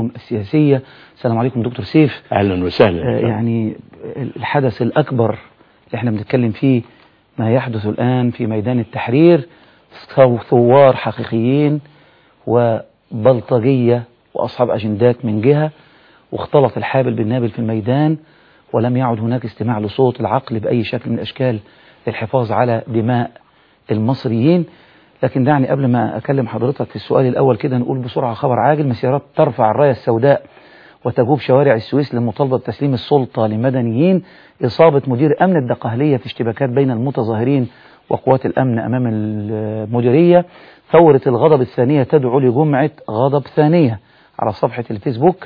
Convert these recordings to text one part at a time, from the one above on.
والعلوم السياسية. السلام عليكم دكتور سيف. أهلا وسهلا. يعني الحدث الأكبر اللي احنا بنتكلم فيه ما يحدث الآن في ميدان التحرير، ثوار حقيقيين وبلطجية وأصحاب أجندات من جهة، واختلط الحابل بالنابل في الميدان، ولم يعد هناك استماع لصوت العقل بأي شكل من الأشكال للحفاظ على دماء المصريين. لكن دعني قبل ما أكلم حضرتك في السؤال الأول كده نقول بسرعة خبر عاجل: مسيرات ترفع الراية السوداء وتجوب شوارع السويس لمطالبة تسليم السلطة لمدنيين. إصابة مدير أمن الدقهلية في اشتباكات بين المتظاهرين وقوات الأمن أمام المديرية. ثورة الغضب الثانية تدعو لجمعة غضب ثانية على صفحة الفيسبوك.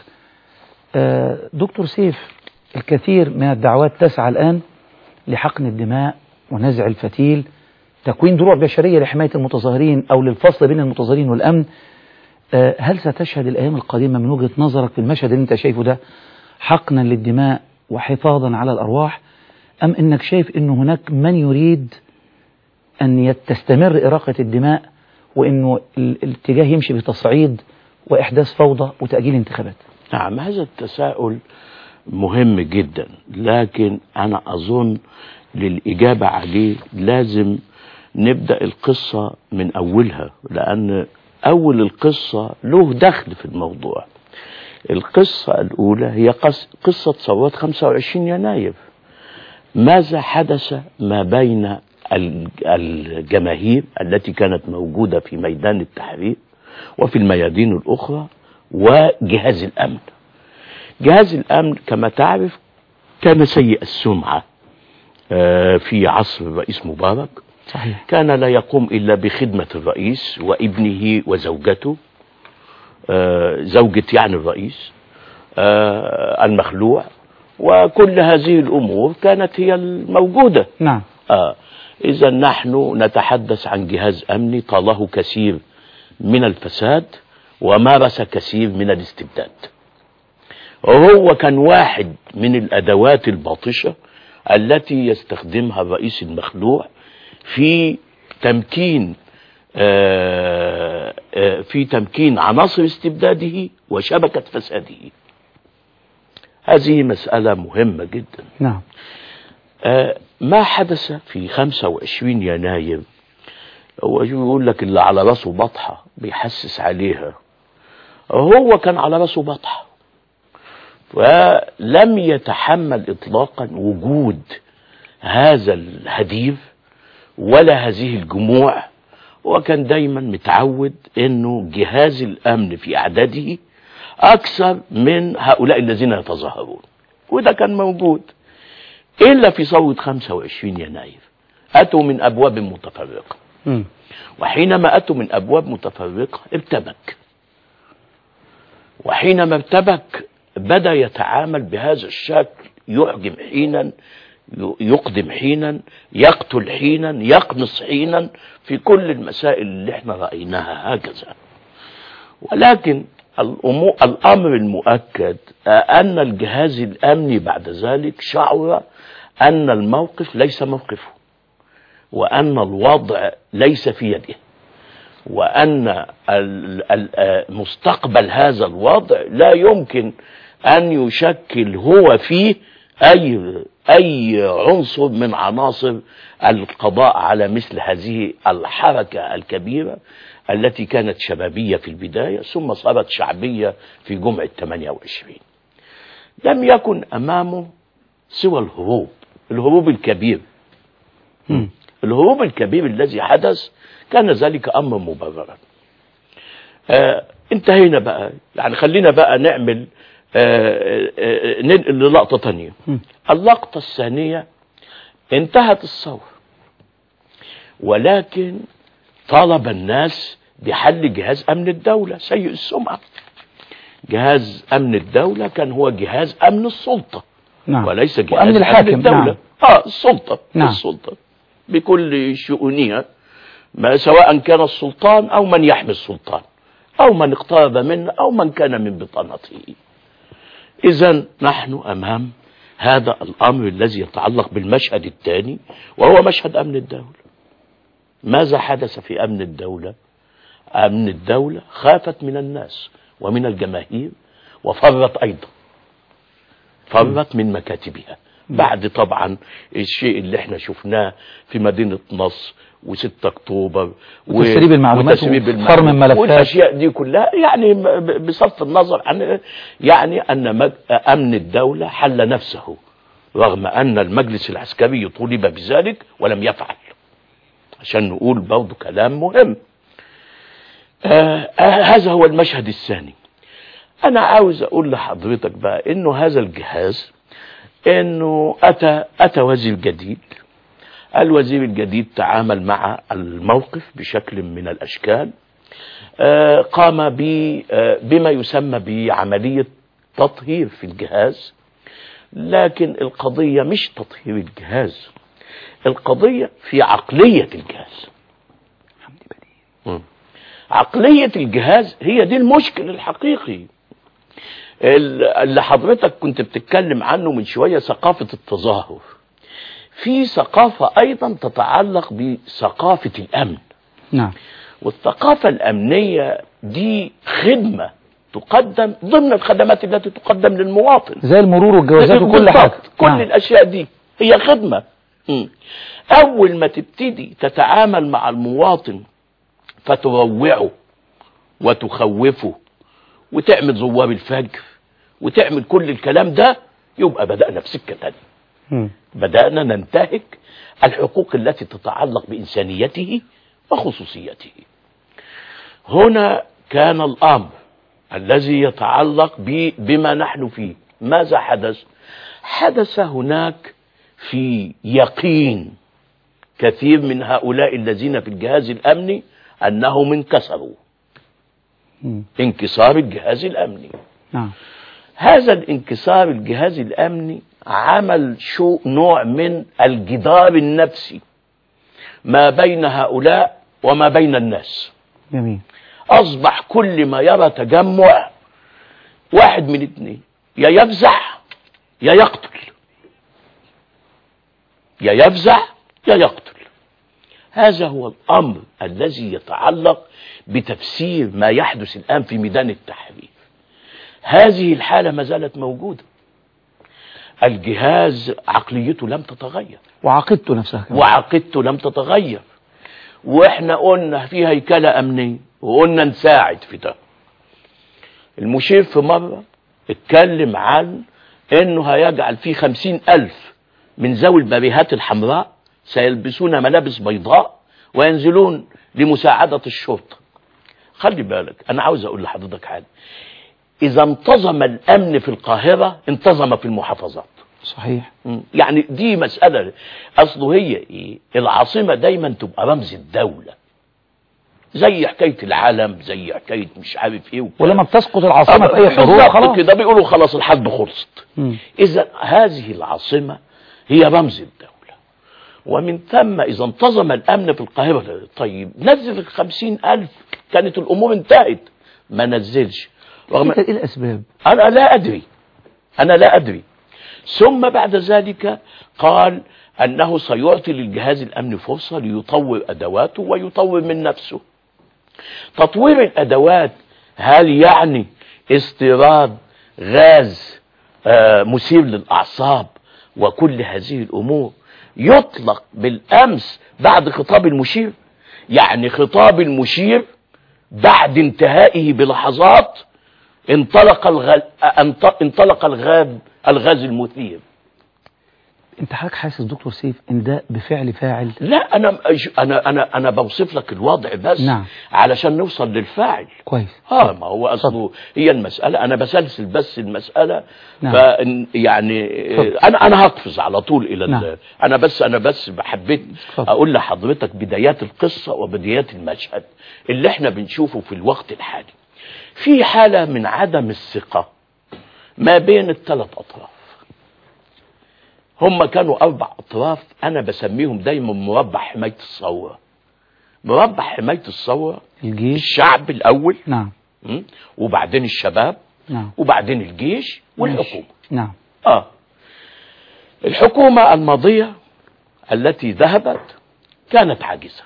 دكتور سيف، الكثير من الدعوات تسعى الآن لحقن الدماء ونزع الفتيل، تكوين دروع بشرية لحماية المتظاهرين أو للفصل بين المتظاهرين والأمن. هل ستشهد الأيام القادمة من وجهة نظرك في المشهد اللي أنت شايفه ده حقنا للدماء وحفاظا على الأرواح، أم أنك شايف أنه هناك من يريد أن تستمر إراقة الدماء وأنه الاتجاه يمشي بتصعيد وإحداث فوضى وتأجيل انتخابات؟ نعم، هذا التساؤل مهم جدا، لكن أنا أظن للإجابة عليه لازم نبدأ القصة من أولها، لأن أول القصة له دخل في الموضوع. القصة الأولى هي قصة ثورة 25 يناير. ماذا حدث ما بين الجماهير التي كانت موجودة في ميدان التحرير وفي الميادين الأخرى وجهاز الأمن؟ جهاز الأمن كما تعرف كان سيء السمعة في عصر الرئيس مبارك. صحيح. كان لا يقوم إلا بخدمة الرئيس وابنه وزوجته، زوجة يعني الرئيس المخلوع، وكل هذه الأمور كانت هي الموجودة. نعم. إذا نحن نتحدث عن جهاز أمني طاله كثير من الفساد ومارس كثير من الاستبداد، وهو كان واحد من الأدوات الباطشة التي يستخدمها الرئيس المخلوع في تمكين عناصر استبداده وشبكة فساده. هذه مسألة مهمة جدا. نعم. ما حدث في 25 يناير هو يقول لك اللي على راسه بطحة بيحسس عليها. هو كان على راسه بطحة، ولم يتحمل إطلاقا وجود هذا الهدير ولا هذه الجموع، وكان دايما متعود انه جهاز الامن في اعداده اكثر من هؤلاء الذين يتظاهرون، وده كان موجود. الا في ثورة 25 يناير اتوا من ابواب متفرقة، وحينما اتوا من ابواب متفرقة ارتبك، وحينما ارتبك بدأ يتعامل بهذا الشكل، يحجم حينا، يقدم حينا، يقتل حينا، يقنص حينا، في كل المسائل اللي احنا رأيناها هكذا. ولكن الأمر المؤكد أن الجهاز الأمني بعد ذلك شعر أن الموقف ليس موقفه، وأن الوضع ليس في يده، وأن مستقبل هذا الوضع لا يمكن أن يشكل هو فيه أي عنصر من عناصر القضاء على مثل هذه الحركة الكبيرة التي كانت شبابية في البداية ثم صارت شعبية في جمعة 28. لم يكن أمامه سوى الهروب الكبير. الهروب الكبير الذي حدث كان ذلك أمر مبررا. انتهينا بقى، يعني خلينا بقى نعمل ننقل للقطة تانية. اللقطة الثانية انتهت الثورة، ولكن طالب الناس بحل جهاز أمن الدولة سيء السمعة. جهاز أمن الدولة كان هو جهاز أمن السلطة. نعم. وليس جهاز وأمن الحاكم. أمن الدولة. نعم. السلطة. نعم. السلطة بكل شؤونها، سواء كان السلطان أو من يحمي السلطان أو من اقترب منه أو من كان من بطانته. إذن نحن أمام هذا الأمر الذي يتعلق بالمشهد الثاني، وهو مشهد أمن الدولة. ماذا حدث في أمن الدولة؟ أمن الدولة خافت من الناس ومن الجماهير وفرت أيضا، فرت من مكاتبها بعد طبعا الشيء اللي احنا شفناه في مدينة نصر و6 أكتوبر وتسريب المعلومات وفرم الملفات والأشياء دي كلها، يعني بصرف النظر عن يعني أن أمن الدولة حل نفسه رغم أن المجلس العسكري طولب بذلك ولم يفعل، عشان نقول برضه كلام مهم. هذا هو المشهد الثاني. أنا عاوز أقول لحضرتك بقى إنه هذا الجهاز إنه أتى وزير جديد. الوزير الجديد تعامل مع الموقف بشكل من الأشكال، قام بما يسمى بعملية تطهير في الجهاز، لكن القضية مش تطهير الجهاز، القضية في عقلية الجهاز. عقلية الجهاز هي دي المشكل الحقيقي اللي حضرتك كنت بتتكلم عنه من شوية، ثقافة التظاهر. في ثقافة أيضا تتعلق بثقافة الأمن. نعم. والثقافة الأمنية دي خدمة تقدم ضمن الخدمات التي تقدم للمواطن، زي المرور والجوازات وكل حاجة. كل الأشياء دي هي خدمة. أول ما تبتدي تتعامل مع المواطن فتروعه وتخوفه وتعمل زوار الفجر وتعمل كل الكلام ده، يبقى بدأنا في سكة تانية. بدأنا ننتهك الحقوق التي تتعلق بإنسانيته وخصوصيته. هنا كان الأمر الذي يتعلق بما نحن فيه. ماذا حدث؟ حدث هناك في يقين كثير من هؤلاء الذين في الجهاز الأمني أنهم انكسروا، انكسار الجهاز الأمني. هذا الانكسار الجهاز الأمني عمل نوع من الجدار النفسي ما بين هؤلاء وما بين الناس. جميل. أصبح كل ما يرى تجمع واحد من اثنين، يا يفزع يا يقتل، يا يفزع يا يقتل. هذا هو الأمر الذي يتعلق بتفسير ما يحدث الآن في ميدان التحرير. هذه الحالة ما زالت موجودة. الجهاز عقليته لم تتغير، وعقيدته نفسها كمان. وعقيدته لم تتغير. واحنا قلنا في هيكلة أمنية وقلنا نساعد في ده. المشير في مرة اتكلم عن انه هيجعل فيه 50,000 من ذوي البريهات الحمراء سيلبسون ملابس بيضاء وينزلون لمساعدة الشرطة. خلي بالك، انا عاوز اقول لحضرتك حاجة. اذا انتظم الامن في القاهرة انتظم في المحافظات. صحيح. يعني دي مسألة اصله هي ايه؟ العاصمة دايما تبقى رمز الدولة، زي حكاية العالم، زي حكاية مش عارف ايه ولما بتسقط العاصمة في اي حروب خلاص كده بيقولوا خلاص الحرب خلصت. اذا هذه العاصمة هي رمز الدولة، ومن ثم اذا انتظم الامن في القاهرة، طيب نزل 50,000 كانت الامور انتهت. ما نزلش. رغم ايه الاسباب؟ انا لا ادري. ثم بعد ذلك قال انه سيعطي للجهاز الامني فرصة ليطور ادواته ويطور من نفسه. تطوير الادوات هل يعني استيراد غاز مثير للاعصاب وكل هذه الامور يطلق بالامس بعد خطاب المشير؟ يعني خطاب المشير بعد انتهائه بلحظات انطلق الغاز المثير. انت حضرتك حاسس دكتور سيف ان ده بفعل فاعل؟ لا، انا بوصف لك الوضع بس. نعم. علشان نوصل للفاعل. كويس. ما هو اصله هي المسألة، انا بسلسل بس المسألة. نعم. يعني انا هقفز على طول الى نعم. انا بس حبيت اقول لحضرتك بدايات القصة وبدايات المشهد اللي احنا بنشوفه في الوقت الحالي. في حالة من عدم الثقة ما بين الثلاث اطراف. هم كانوا 4 اطراف، انا بسميهم دايما مربع حماية الثورة. مربع حماية الثورة الجيش، الشعب الاول، نعم، وبعدين الشباب، نعم، وبعدين الجيش والحكومة. نعم. الحكومة الماضية التي ذهبت كانت عاجزة.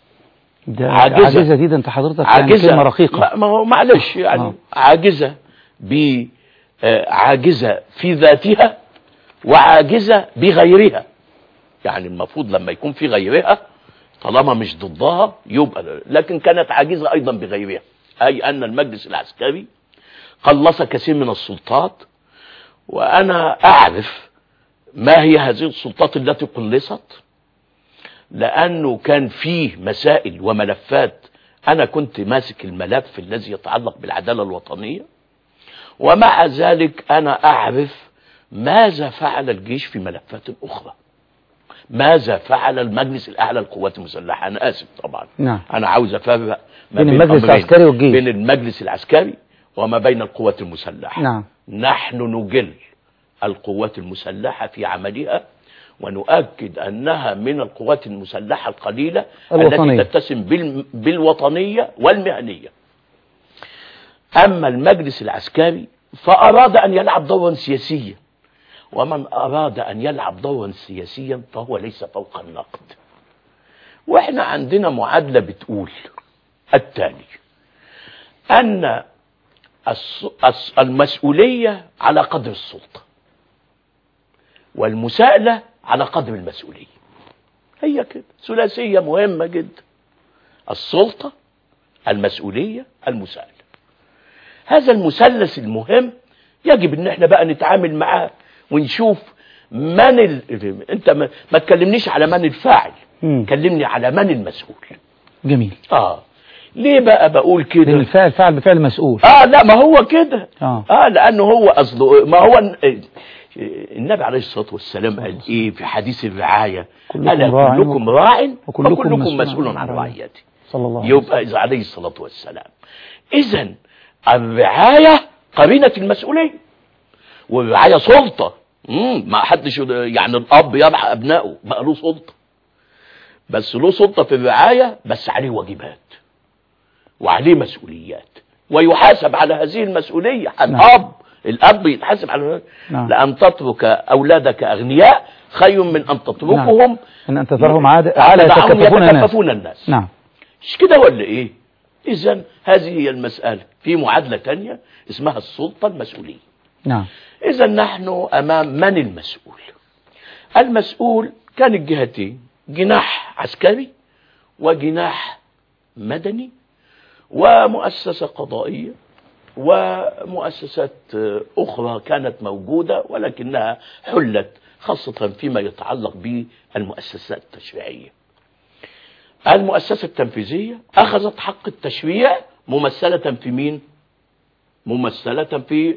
عاجزة دي، انت حضرتك يعني كلمة رقيقة. ما هو معلش يعني عاجزة عاجزة في ذاتها وعاجزة بغيرها. يعني المفروض لما يكون في غيرها طالما مش ضدها يبقى، لكن كانت عاجزة أيضا بغيرها، أي أن المجلس العسكري قلص كثير من السلطات. وأنا أعرف ما هي هذه السلطات التي قلصت، لأنه كان فيه مسائل وملفات. أنا كنت ماسك الملف الذي يتعلق بالعدالة الوطنية، ومع ذلك أنا أعرف ماذا فعل الجيش في ملفات أخرى، ماذا فعل المجلس الأعلى للقوات المسلحة. أنا آسف طبعا، نعم. أنا عاوز أفرق ما بين المجلس العسكري والجيش، بين المجلس العسكري وما بين القوات المسلحة. نعم. نحن نجل القوات المسلحة في عملها، ونؤكد أنها من القوات المسلحة القليلة الوطنية التي تتسم بالوطنية والمهنية. أما المجلس العسكري فأراد أن يلعب دورا سياسيا، ومن أراد أن يلعب دورا سياسيا فهو ليس فوق النقد. وإحنا عندنا معادلة بتقول التالي: أن المسؤولية على قدر السلطة، والمساءلة على قدر المسؤولية. هي كده ثلاثية مهمة جدا: السلطة، المسؤولية، المساءلة. هذا المثلث المهم يجب ان احنا بقى نتعامل معاه ونشوف من انت ما تكلمنيش على من الفاعل، كلمني على من المسؤول. جميل. ليه بقى بقول كده؟ لان الفاعل فعل بفعل مسؤول. لا، ما هو كده. لانه هو اصله، ما هو النبي عليه الصلاة والسلام قال ايه في حديث الرعاية؟ ألا كلكم راع وكلكم مسؤول عن رعيته. صلى الله عليه وسلم. يبقى عليه الصلاة والسلام. إذن الرعاية قرينة المسؤولية، والرعاية سلطة. ما حدش يعني الأب يرعى أبنائه، بقى له سلطة، بس له سلطة في الرعاية، بس عليه واجبات وعليه مسؤوليات ويحاسب على هذه المسؤولية. الأب يتحاسب على لأن تترك أولادك أغنياء خير من أن تتركهم أن تذرهم عالة يتكففون الناس. نعم. مش كده ولا إيه؟ إذن هذه هي المسألة. في معادلة تانية اسمها السلطة المسؤولية. نعم. إذن نحن أمام من المسؤول؟ المسؤول كان الجهتين: جناح عسكري وجناح مدني ومؤسسة قضائية ومؤسسات أخرى كانت موجودة ولكنها حلت، خاصة فيما يتعلق بالمؤسسات التشريعية. المؤسسة التنفيذية أخذت حق التشريع ممثلة في مين؟ ممثلة في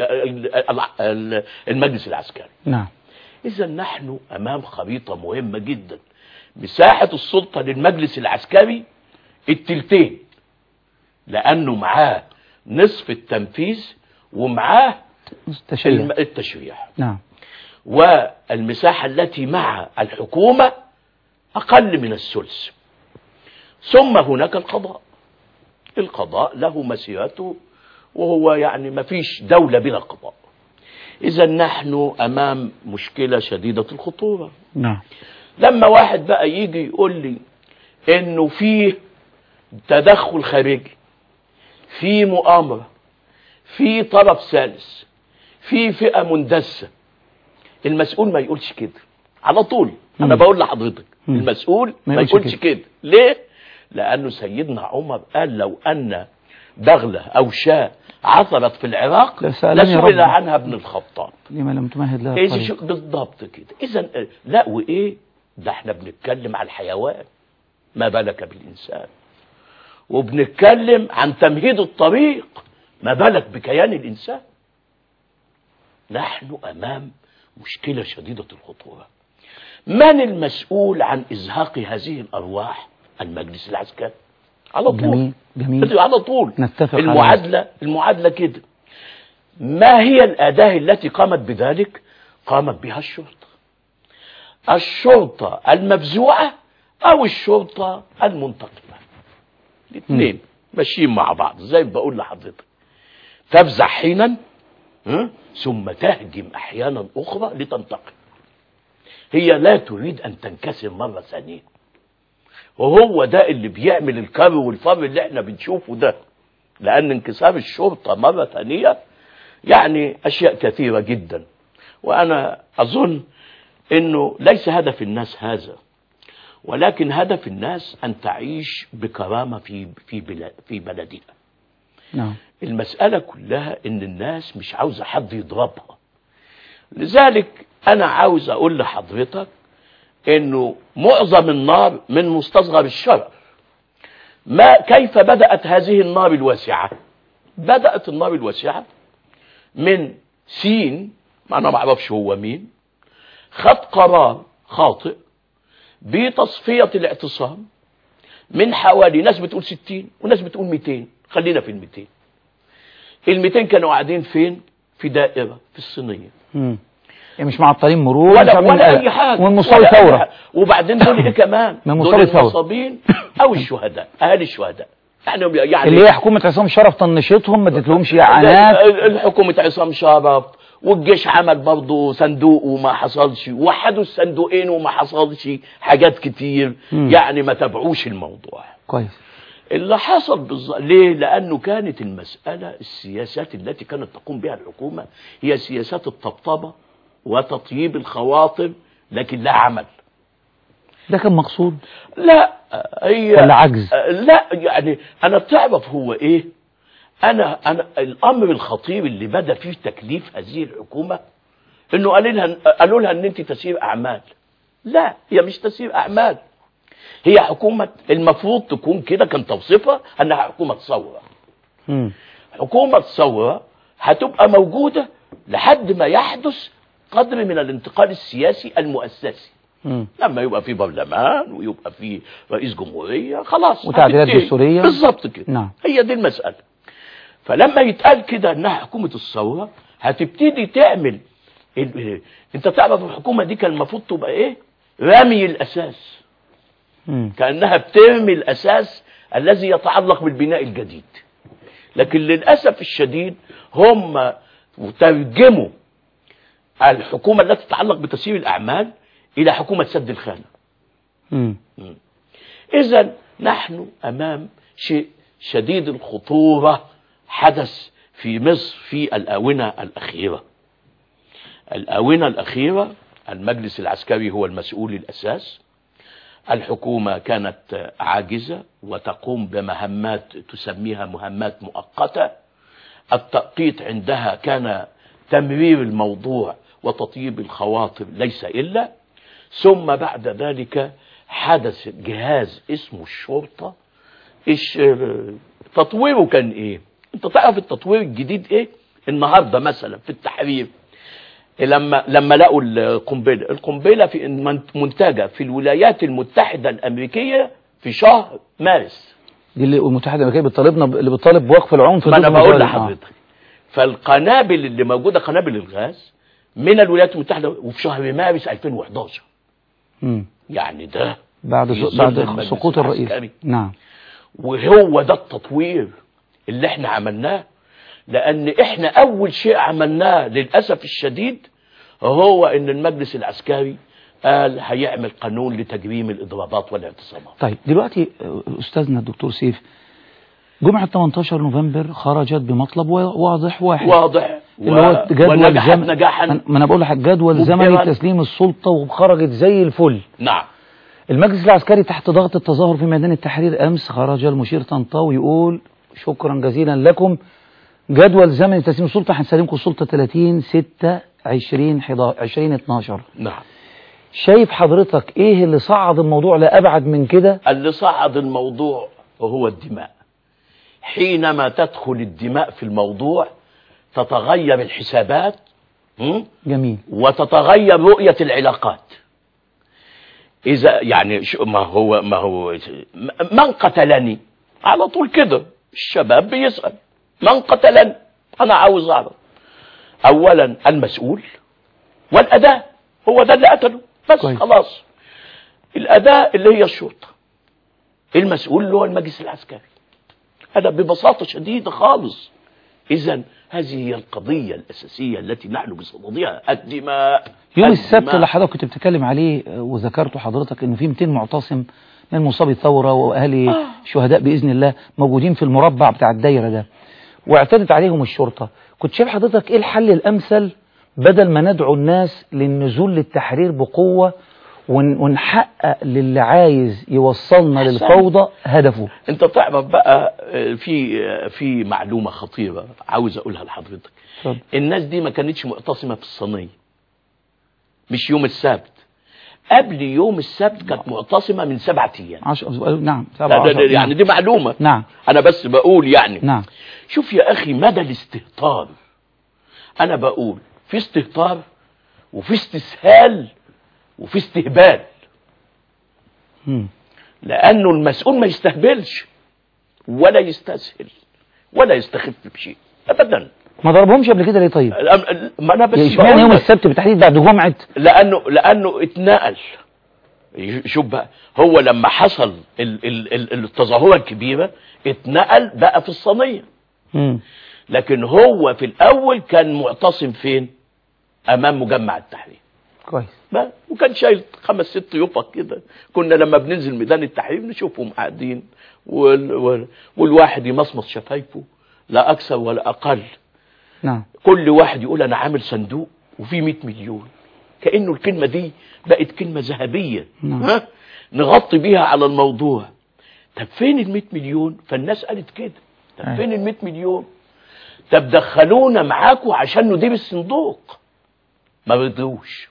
المجلس العسكري. نعم. إذا نحن أمام خريطة مهمة جدا. مساحة السلطة للمجلس العسكري التلتين، لأنه معاه نصف التنفيذ ومعاه التشريع. نعم. والمساحة التي مع الحكومة أقل من الثلث. ثم هناك القضاء. القضاء له مسيرته، وهو يعني ما فيش دولة بلا قضاء. إذا نحن أمام مشكلة شديدة الخطورة. نعم. لما واحد بقى يجي يقول لي إنه فيه تدخل خارجي، في مؤامرة، في طرف ثالث، في فئة مندسة، المسؤول ما يقولش كده على طول. أنا بقول لحضرتك المسؤول ما يقولش كده. ليه؟ لأنه سيدنا عمر قال: لو أن بغلة أو شاة عثرت في العراق لسئل عنها ابن الخطاب. لما لم تمهد لها الطريق. بالضبط كده. إذن لا، وإيه ده؟ احنا بنتكلم على الحيوان، ما بالك بالإنسان؟ وبنتكلم عن تمهيد الطريق، ما بالك بكيان الإنسان؟ نحن أمام مشكلة شديدة الخطورة. من المسؤول عن إزهاق هذه الأرواح؟ المجلس العسكري على طول. جميل. جميل. على طول نتفق. المعادلة كده. ما هي الأداة التي قامت بذلك؟ قامت بها الشرطة. الشرطة المفزوعة أو الشرطة المنتقمة، الاثنين ماشيين مع بعض. زي ما بقول لحضرتك، تفزع حينا ثم تهجم أحيانا أخرى لتنتقم. هي لا تريد أن تنكسر مرة ثانية، وهو ده اللي بيعمل الكر والفر اللي احنا بنشوفه ده. لأن انكسار الشرطة مرة ثانية يعني أشياء كثيرة جدا. وأنا أظن أنه ليس هدف الناس هذا، ولكن هدف الناس أن تعيش بكرامة في بلدها. نعم. المسألة كلها أن الناس مش عاوزة حد يضربها. لذلك أنا عاوز أقول لحضرتك أنه معظم النار من مستصغر الشرر. كيف بدأت هذه النار الواسعة؟ بدأت النار الواسعة من سين، أنا ما أعرفش هو مين، خد قرار خاطئ بتصفية الاعتصام من حوالي، ناس بتقول 60 وناس بتقول 200، خلينا في 200. 200 كانوا قاعدين فين؟ في دائرة في الصينية، يعني مش معطلين مرور ولا أي حاجة، ومن مصاب ثورة. وبعدين دول إيه كمان؟ من دول المصابين أو الشهداء، أهالي الشهداء يعني اللي هي حكومة عصام شرف طنشتهم، ما ادتلهمش اعانات. الحكومة عصام شرف والجيش عمل برضه صندوق وما حصلش، وحدوا الصندوقين وما حصلش حاجات كتير. يعني ما تابعوش الموضوع كويس. اللي حصل بالظبط ليه؟ لأنه كانت المسألة السياسات التي كانت تقوم بها الحكومة هي سياسات الطبطبة وتطييب الخواطر، لكن لا عمل. ده كان مقصود؟ لا، هي ولا عجز؟ لا، يعني أنا تعرف هو إيه؟ أنا الأمر الخطير اللي بدأ فيه تكليف هذه الحكومة إنه قالوا لها إن أنت تسير أعمال. لا، هي مش تسير أعمال، هي حكومة المفروض تكون كده، كان توصيفها أنها حكومة ثورة. حكومة ثورة هتبقى موجودة لحد ما يحدث قدر من الانتقال السياسي المؤسسي. لما يبقى في برلمان ويبقى في رئيس جمهورية خلاص، وتعديلات دستورية بالظبط كده. نعم. هي دي المسألة. فلما يتقال كده انها حكومة الثورة هتبتدي تعمل انت تعرف الحكومة دي كان المفروض تبقى ايه؟ رمي الاساس. كأنها بترمي الاساس الذي يتعلق بالبناء الجديد. لكن للأسف الشديد هم ترجموا الحكومة التي تتعلق بتسيير الأعمال إلى حكومة سد الخانة. إذن نحن أمام شيء شديد الخطورة حدث في مصر في الآونة الأخيرة. الآونة الأخيرة المجلس العسكري هو المسؤول الأساس. الحكومة كانت عاجزة وتقوم بمهمات تسميها مهمات مؤقتة. التأقيت عندها كان تمرير الموضوع وتطيب الخواطر ليس إلا. ثم بعد ذلك حدث جهاز اسمه الشرطة. تطويره كان ايه؟ انت تعرف التطوير الجديد ايه؟ النهاردة مثلا في التحرير لما لقوا القنبلة في منتجة في الولايات المتحدة الأمريكية في شهر مارس. دي اللي المتحدة الأمريكية اللي بتطالب بوقف العنف. ما انا بقول لحضرتك فالقنابل اللي موجودة قنابل الغاز من الولايات المتحدة وفي شهر مارس 2011. يعني ده بعد سقوط الرئيس. نعم. وهو ده التطوير اللي احنا عملناه، لان احنا اول شيء عملناه للأسف الشديد هو ان المجلس العسكري قال هيعمل قانون لتجريم الاضرابات والاعتصامات. طيب دلوقتي استاذنا الدكتور سيف، جمعة 18 نوفمبر خرجت بمطلب واضح اللي هو جدول نجاحا. ما انا بقول لك جدول زمني تسليم السلطة، وخرجت زي الفل. نعم. المجلس العسكري تحت ضغط التظاهر في ميدان التحرير امس خرج المشير طنطاوي يقول شكرا جزيلا لكم، جدول زمني تسليم السلطة هنسلمكم السلطة 30/6/2012. نعم. شايف حضرتك ايه اللي صعد الموضوع لأبعد من كده؟ اللي صعد الموضوع هو الدماء. حينما تدخل الدماء في الموضوع تتغير الحسابات. جميل. وتتغير رؤية العلاقات. إذا يعني ما هو من قتلني على طول كده الشباب بيسأل من قتلني. أنا عاوز أعرف أولا المسؤول والأداة، هو ده اللي قتله بس كويس. خلاص. الأداة اللي هي الشرطة، المسؤول اللي هو المجلس العسكري. هذا ببساطة شديدة خالص. إذن هذه هي القضية الأساسية التي نحن بصددها، الدماء. يوم السبت اللي حضرتك كنت بتتكلم عليه وذكرته حضرتك إنه في 200 معتصم من مصابي الثورة وأهالي شهداء بإذن الله موجودين في المربع بتاع الدايرة ده، واعتدت عليهم الشرطة. كنت شايف حضرتك ايه الحل الامثل بدل ما ندعو الناس للنزول للتحرير بقوة ونحقق للي عايز يوصلنا للفوضى هدفه؟ انت تعرف بقى في معلومة خطيرة عاوز اقولها لحضرتك. الناس دي ما كانتش معتصمة في الصينية مش يوم السبت، قبل يوم السبت كانت معتصمة من 7 أيام. نعم 7 يعني دي معلومة. نعم انا بس بقول يعني. نعم. شوف يا اخي مدى الاستهتار. انا بقول في استهتار وفي استسهال وفي استهبال. لانه المسؤول ما يستهبلش ولا يستسهل ولا يستخف بشيء ابدا. ما ضربهمش قبل كده ليه طيب؟ ما انا بس اشمعنى يوم السبت بالتحديد بعد جمعة؟ لانه اتنقل. شوف بقى، هو لما حصل التظاهرة الكبيرة اتنقل بقى في الصينية. لكن هو في الاول كان معتصم فين؟ امام مجمع التحرير. كويس. وكان شايل 5 6 يفق كده. كنا لما بننزل ميدان التحرير نشوفهم قاعدين والواحد يمصمص شفايفه لا اكثر ولا اقل. نعم. كل واحد يقول انا عامل صندوق وفيه 100 مليون، كأنه الكلمة دي بقت كلمة ذهبية. نعم. نغطي بيها على الموضوع. طب فين ال 100 مليون؟ فالناس قالت كده. طب فين ال 100 مليون؟ طب دخلونا معاكم عشان ندير الصندوق. ما رضيوش.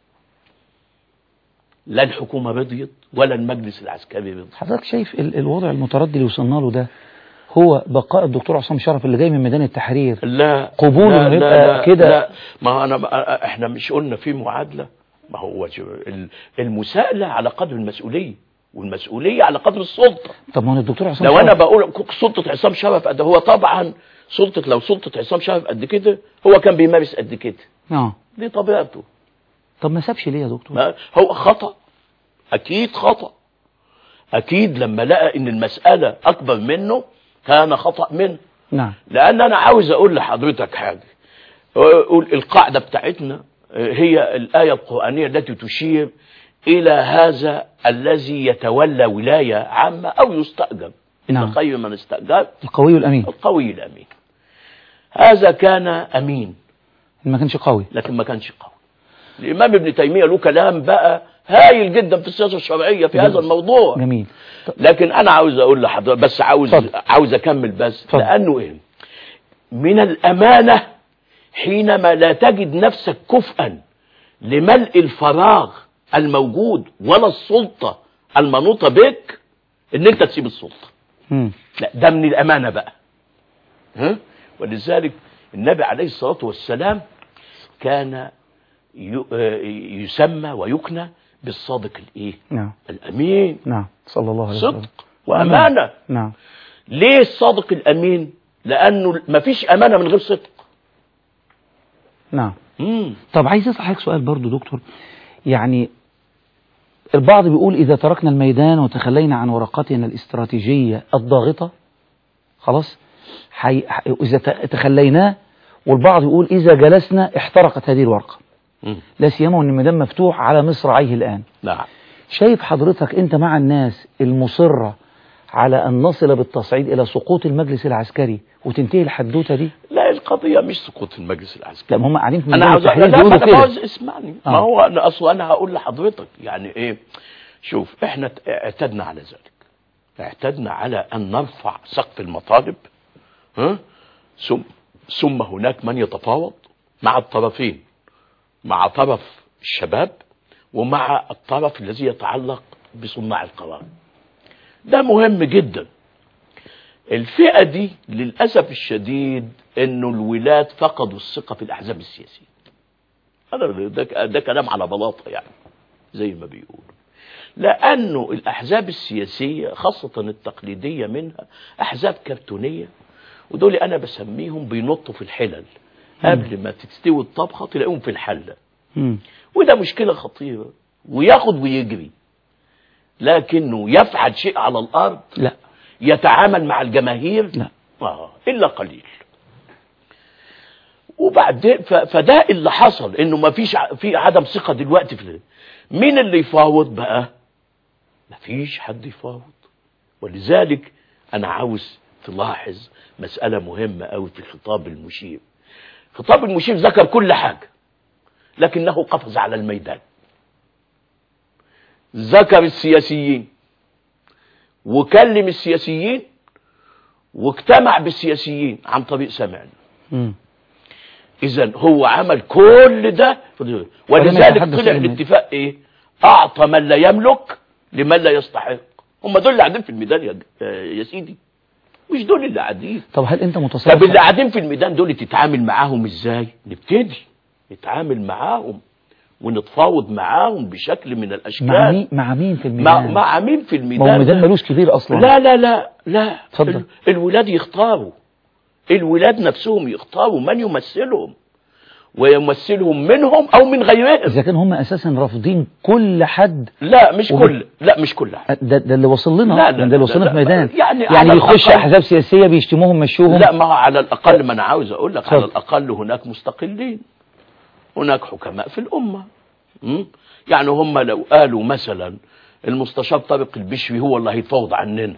لا الحكومة رضيت ولا المجلس العسكري رضي. حضرتك شايف الوضع المتردد اللي وصلنا له ده هو بقاء الدكتور عصام شرف اللي جاي من ميدان التحرير؟ لا قبوله انه يبقى كده؟ لا، ما احنا مش قلنا في معادلة؟ ما هو المساءلة على قدر المسؤولية والمسؤولية على قدر السلطة. طب ما هو الدكتور عصام لو شرف انا بقول سلطة عصام شرف قد هو طبعا لو سلطة عصام شرف قد كده هو كان بيمارس قد كده. دي طبيعته. طب ما سابش ليه يا دكتور؟ هو خطأ، اكيد خطأ، اكيد لما لقى ان المسألة اكبر منه كان خطأ منه. نعم. لان انا عاوز اقول لحضرتك حاجة. القاعدة بتاعتنا هي الآية القرآنية التي تشير إلى هذا الذي يتولى ولاية عامة أو يستأجر. إن خير من استأجر القوي الأمين. القوي الأمين. هذا كان أمين ما كانش قوي. لكن ما كانش قوي. الإمام ابن تيمية له كلام بقى هايل جدا في السياسة الشرعية في هذا الموضوع. جميل. لكن أنا عاوز أقول لحضرتك بس عاوز أكمل بس. لأنه إيه؟ من الأمانة حينما لا تجد نفسك كفءا لملء الفراغ الموجود ولا السلطة المنوطة بك ان انت تسيب السلطة. لا ده من الامانة بقى. ولذلك النبي عليه الصلاة والسلام كان يسمى ويكنى بالصادق الايه؟ نعم. الامين. نعم صلى الله عليه وسلم. صدق وامانة. نعم. ليه الصادق الامين؟ لانه ما فيش امانة من غير صدق. نعم. طب عايز اسال حضرتك سؤال برضو دكتور. يعني البعض بيقول اذا تركنا الميدان وتخلينا عن ورقتنا الاستراتيجية الضاغطة خلاص اذا تخليناه، والبعض يقول اذا جلسنا احترقت هذه الورقة. لا سيما ان الميدان مفتوح على مصراعيه الان. نعم. شايف حضرتك انت مع الناس المصرة على ان نصل بالتصعيد الى سقوط المجلس العسكري وتنتهي الحدوته دي؟ لا القضية مش سقوط المجلس العسكري. لا هم قاعدين في انا عاوز كده. اسمعني. ما هو انا هقول لحضرتك يعني ايه. شوف احنا اعتدنا على ذلك. اعتدنا على ان نرفع سقف المطالب. ثم هناك من يتفاوض مع الطرفين، مع طرف الشباب ومع الطرف الذي يتعلق بصناع القرار. ده مهم جدا. الفئة دي للأسف الشديد انه الولاد فقدوا الثقة في الأحزاب السياسية. ده كلام على بلاطة يعني زي ما بيقولوا. لأنه الأحزاب السياسية خاصة التقليدية منها أحزاب كرتونية، ودول أنا بسميهم بينطوا في الحلل قبل ما تستوي الطبخة تلاقيهم في الحلة. وده مشكلة خطيرة. وياخد ويجري لكنه يفعل شيء على الأرض. لا. يتعامل مع الجماهير. لا. إلا قليل. وبعدين فده اللي حصل انه ما فيش في عدم ثقة دلوقتي في مين اللي يفاوض بقى. ما فيش حد يفاوض. ولذلك انا عاوز تلاحظ مسألة مهمة قوي في خطاب المشير. خطاب المشير ذكر كل حاجة، لكنه قفز على الميدان، ذكر السياسيين وكلم السياسيين واجتمع بالسياسيين عن طريق سمعنا. إذن هو عمل كل ده، ولذلك طلع الاتفاق ايه؟ اعطى من لا يملك لمن لا يستحق. هم دول اللي قاعدين في الميدان يا سيدي، مش دول اللي قاعدين. طب هل انت متصور؟ طب اللي قاعدين في الميدان دول تتعامل معاهم ازاي؟ نبتدي نتعامل معاهم ونتفاوض معاهم بشكل من الاشكال. مع مين في الميدان؟ مع مين في الميدان؟ ما هو الميدان ملوش كبير اصلا. لا لا لا لا، اتفضل. الولاد يختاروا، الولاد نفسهم يختاروا من يمثلهم، ويمثلهم منهم او من غيرهم. اذا كان هم اساسا رافضين كل حد. لا مش كل حد. ده اللي وصل لنا. لا ده اللي وصل لنا في ميدان. يعني بيخش احزاب سياسيه بيشتموهم مشوهم. لا، ما على الاقل، ما انا عاوز اقول لك، على الاقل هناك مستقلين، هناك حكماء في الامه. يعني هم لو قالوا مثلا المستشار طارق البشري هو اللي هيتفاوض عننا،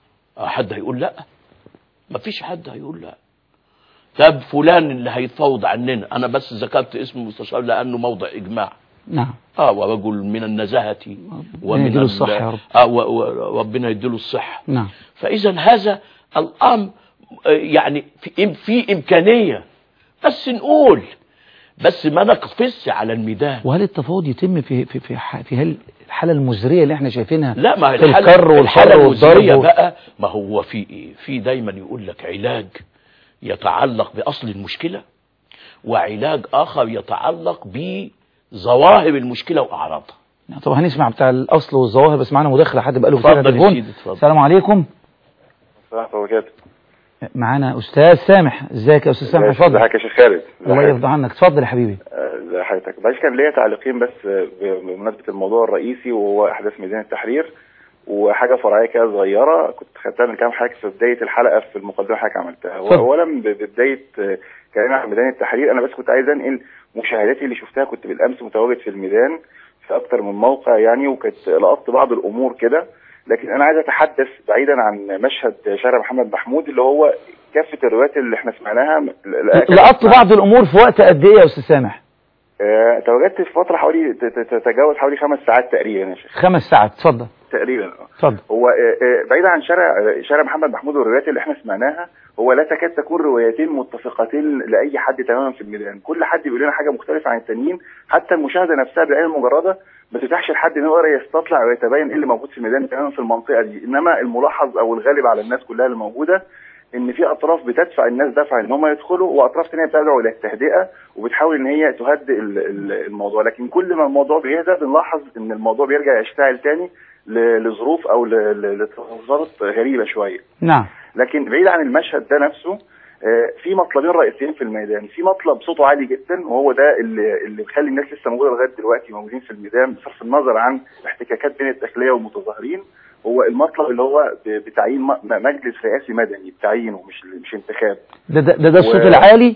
حد هيقول لا؟ ما فيش حد هيقول لا. طب فلان اللي هيتفاوض عننا، انا بس ذكرت اسم المستشار لانه موضع اجماع. نعم. ورجل من النزاهه ومن يديله الصحه يا رب. وربنا يديله الصحه. نعم. فاذا هذا الامر يعني في امكانيه، بس نقول، بس ما نقفزش على الميدان. وهل التفاوض يتم في الحاله المزريه اللي احنا شايفينها؟ لا، ما هي في الكر والحر والضرب بقى. ما هو في دايما يقول لك علاج يتعلق باصل المشكله، وعلاج اخر يتعلق بظواهر المشكله واعراضها. طب هنسمع بتاع الاصل والظواهر، بس معانا مداخله حد بقاله كتير تليفون. السلام عليكم. السلام عليكم. معانا استاذ سامح. ازيك يا استاذ سامح؟ اتفضل. ازيك يا شيخ خالد؟ الله يرضى عنك، اتفضل يا حبيبي. ازي حضرتك؟ معلش كان ليا تعليقين بس بمناسبه الموضوع الرئيسي، وهو احداث ميدان التحرير، وحاجه فرعيه كده صغيره كنت خدتها من كلام حضرتك في بدايه الحلقه في المقدمه حضرتك عملتها. اولا ببدايه كلامي عن ميدان التحرير، انا بس كنت عايز انقل مشاهداتي اللي شفتها. كنت بالامس متواجد في الميدان في اكتر من موقع يعني، وكنت لقطت بعض الامور كده، لكن انا عايز اتحدث بعيدا عن مشهد شارع محمد محمود اللي هو كافه الروايات اللي احنا سمعناها. لقطت بعض الامور في وقت قد ايه يا استاذ سامح؟ تواجدت في فتره حوالي تتجاوز حوالي 5 ساعات تقريبا يا شيخ. 5 ساعات، اتفضل. تقريبا. اتفضل. هو بعيدا عن شارع محمد محمود والروايات اللي احنا سمعناها، هو لا تكاد تكون روايتين متفقتين لاي حد تماما في الميدان. كل حد بيقول لنا حاجه مختلفه عن التانيين، حتى المشاهده نفسها بالعين المجرده ما تتاحش لحد ان هو يقدر يستطلع ويتبين ايه اللي موجود في الميدان تماما في المنطقه دي. انما الملاحظ او الغالب على الناس كلها اللي موجوده ان في اطراف بتدفع الناس دفع ان هم يدخلوا، واطراف ثانيه بتدعو الى التهدئه وبتحاول ان هي تهدئ الموضوع. لكن كل ما الموضوع بيهدى بنلاحظ ان الموضوع بيرجع يشتعل تاني لظروف او لتصرفات غريبه شويه. نعم. لكن بعيد عن المشهد ده نفسه، في مطلبين رئيسيين في الميدان. في مطلب صوته عالي جدا، وهو ده اللي بيخلي الناس لسه موجوده لغايه دلوقتي موجودين في الميدان بصرف النظر عن الاحتكاكات بين الداخليه والمتظاهرين. هو المطلب اللي هو بتعيين مجلس رئاسي مدني، بتعيينه مش انتخاب. ده الصوت العالي.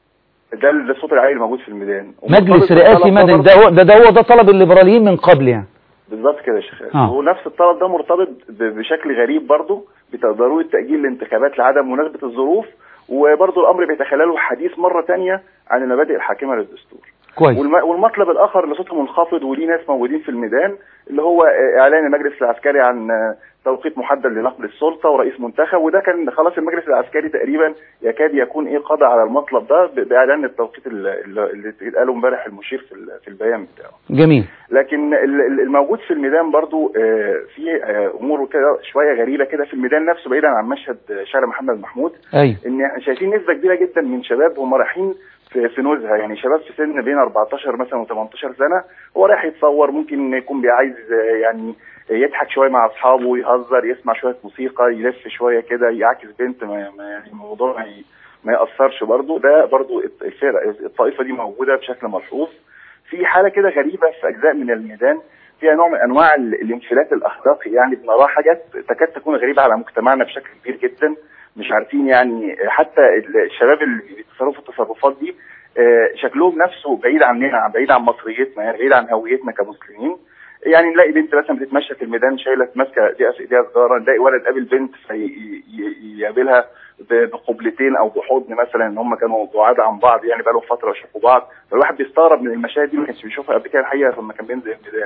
ده الصوت العالي الموجود في الميدان. مجلس رئاسي مدني، ده طلب الليبراليين من قبل يعني. بالظبط كده يا شيخ. ونفس الطلب ده مرتبط بشكل غريب برضه بضروره تاجيل الانتخابات لعدم مناسبه الظروف، وبرضه الامر بيتخلله حديث مره ثانيه عن المبادئ الحاكمه للدستور. كويس. والمطلب الاخر اللي صوته منخفض وليه ناس موجودين في الميدان، اللي هو اعلان المجلس العسكري عن توقيت محدد لنقل السلطه ورئيس منتخب. وده كان خلاص المجلس العسكري تقريبا يكاد يكون قضى على المطلب ده باعلان التوقيت اللي قاله امبارح المشير في البيان بتاعه. جميل. لكن الموجود في الميدان برضو في امور كده شويه غريبه كده في الميدان نفسه، بعيدا عن مشهد شارع محمد محمود. ايوه. ان احنا شايفين نسبه كبيره جدا من شباب هم رايحين في نزهه، يعني شباب في سن بين 14 مثلا و18 سنه، هو رايح يتصور، ممكن يكون عايز يعني يضحك شويه مع اصحابه، يهزر، يسمع شويه موسيقى، يلف شويه كده، يعاكس بنت، يعني الموضوع ما ياثرش. برضه ده برضه الطائفه دي موجوده بشكل ملحوظ. في حاله كده غريبه في اجزاء من الميدان فيها نوع من انواع الانفلات الاخلاقي، يعني بنراها حاجات تكاد تكون غريبه على مجتمعنا بشكل كبير جدا. مش عارفين يعني حتى الشباب اللي بيتصرفوا التصرفات دي شكلهم نفسه بعيد عننا، بعيد عن مصريتنا، يعني بعيد عن هويتنا كمسلمين. يعني نلاقي بنت مثلا بتتمشى في الميدان شايله ماسكه ايديها في ايديها سيجاره، نلاقي ولد قابل بنت فيقابلها بقبلتين او بحضن مثلا، ان هم كانوا بعاد عن بعض يعني بقالهم فتره يشوفوا بعض. فالواحد بيستغرب من المشاهد دي، ما كانش بيشوفها قبل كده الحقيقه لما كان بينزل الميدان.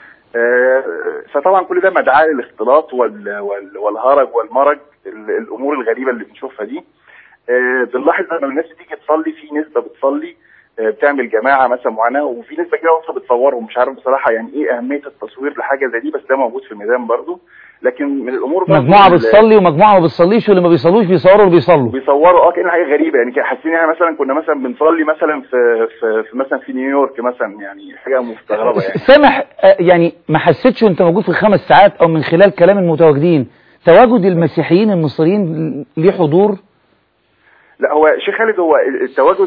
فطبعا كل ده مدعاة للاختلاط والهرج والمرج، الامور الغريبه اللي بنشوفها دي. بنلاحظ لما الناس تيجي تصلي في نسبه بتصلي بتعمل جماعه مثلا معينه، وفي نسبه كده واقفه بتصورهم. مش عارف بصراحه يعني ايه اهميه التصوير لحاجه زي دي، بس ده موجود في الميدان برضو. لكن من الامور مجموعه بتصلي ومجموعه ما بتصليش، واللي ما بيصلوش بيصوروا اللي بيصوروا كأن حاجه غريبه يعني. حاسين يعني مثلا كنا مثلا بنصلي مثلا في مثلا في نيويورك مثلا، يعني حاجه مستغربه يعني. سامح، يعني ما حسيتش وانت موجود في ال5 ساعات او من خلال كلام المتواجدين تواجد المسيحيين المصريين ليه حضور؟ لا هو شيخ خالد، هو التواجد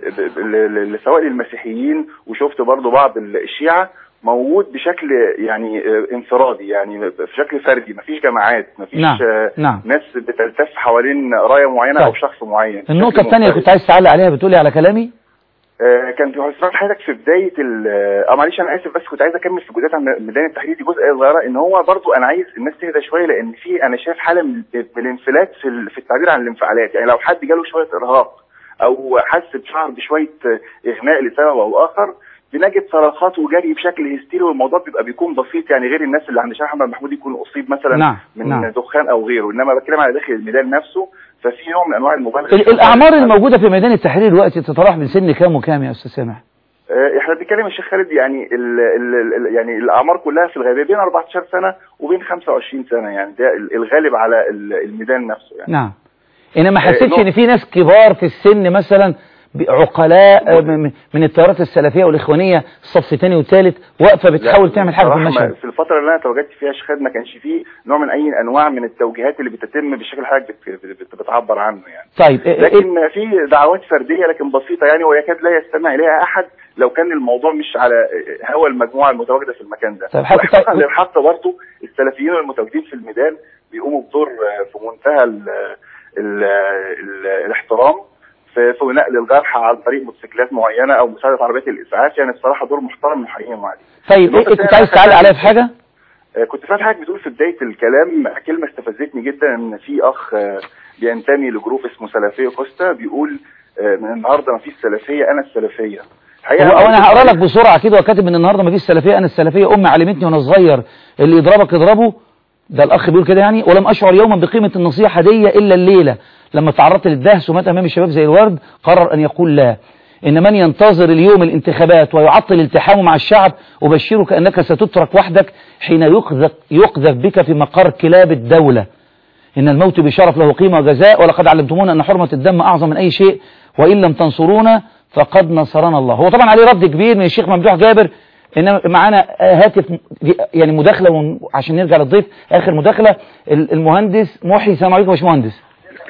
سواء للمسيحيين وشفت برضو بعض الشيعة موجود بشكل يعني انفرادي، يعني بشكل فردي، مفيش جماعات، مفيش نعم. ناس بتلتف حوالين راية معينة او شخص معين. النقطة الثانية اللي كنت عايز تعلق عليها، بتقولي على كلامي؟ كان في حضرتك في بدايه معلش انا اسف، بس كنت عايز اكمل في جزئيه عن ميدان التحرير دي جزئيه صغيره، ان هو برضو انا عايز الناس تهدى شويه، لان انا شايف حاله من الانفلات في التعبير عن الانفعالات. يعني لو حد جاله شويه ارهاق او حس بشويه اغماء لسبب او اخر، بنجد صراخات وجري بشكل هستيري، والموضوع بيكون بسيط يعني، غير الناس اللي عند الشيخ محمد محمود يكون اصيب مثلا من دخان او غيره. انما بتكلم على داخل الميدان نفسه، ففي نوع من انواع المبالغه. الاعمار الموجوده في ميدان التحرير دلوقتي تتراوح من سن كام وكام يا استاذ سامح؟ احنا بنتكلم يا شيخ خالد يعني يعني الاعمار كلها في الغالبيه بين 14 سنه وبين 25 سنه، يعني ده الغالب على الميدان نفسه يعني. نعم. انا ما حسيتش ان في ناس كبار في السن مثلا عقلاء من التيارات السلفيه والاخوانيه الصف الثاني والثالث واقفه بتحاول تعمل حاجه في المشهد؟ في الفتره اللي انا تواجدت فيها يا شيخ خالد ما كانش فيه نوع من اي انواع من التوجيهات اللي بتتم بالشكل اللي حضرتك بتعبر عنه يعني. طيب لكن في دعوات فرديه لكن بسيطه يعني، ويكاد لا يستمع اليها احد لو كان الموضوع مش على هوى المجموعه المتواجده في المكان ده. طيب وحقا للحق برضه السلفيين المتواجدين في الميدان بيقوموا بدور في منتهى الاحترام في نقل الجرحى عن طريق موتوسيكلات معينه او مساعده عربيات الاسعاف، يعني الصراحه دور محترم نحييهم عليه. طيب كنت عايز تعلق عليها في حاجه؟ كنت فاهم حضرتك بتقول في بدايه الكلام كلمه استفزتني جدا، ان في اخ بينتمي لجروب اسمه سلفيه كوستا بيقول من النهارده ما فيش سلفيه، انا السلفيه. وانا هقرا لك بسرعه كده، وكاتب من النهارده ما فيش سلفيه انا السلفيه، امي علمتني وانا صغير اللي يضربك اضربه، ده الاخ بيقول كده يعني. ولم اشعر يوما بقيمه النصيحه دي الا الليله لما تعرضت للدهس ومات امام الشباب زي الورد، قرر ان يقول لا. ان من ينتظر اليوم الانتخابات ويعطل التحامه مع الشعب ابشرك انك ستترك وحدك حين يقذف بك في مقر كلاب الدوله. ان الموت بشرف له قيمه وجزاء، ولقد علمتمونا ان حرمه الدم اعظم من اي شيء، وان لم تنصرونا فقد نصرنا الله. هو طبعا عليه رد كبير من الشيخ ممدوح جابر. إن معانا هاتف يعني مداخله، عشان نرجع للضيف اخر مداخله. المهندس محي، السلام عليكم يا باشمهندس.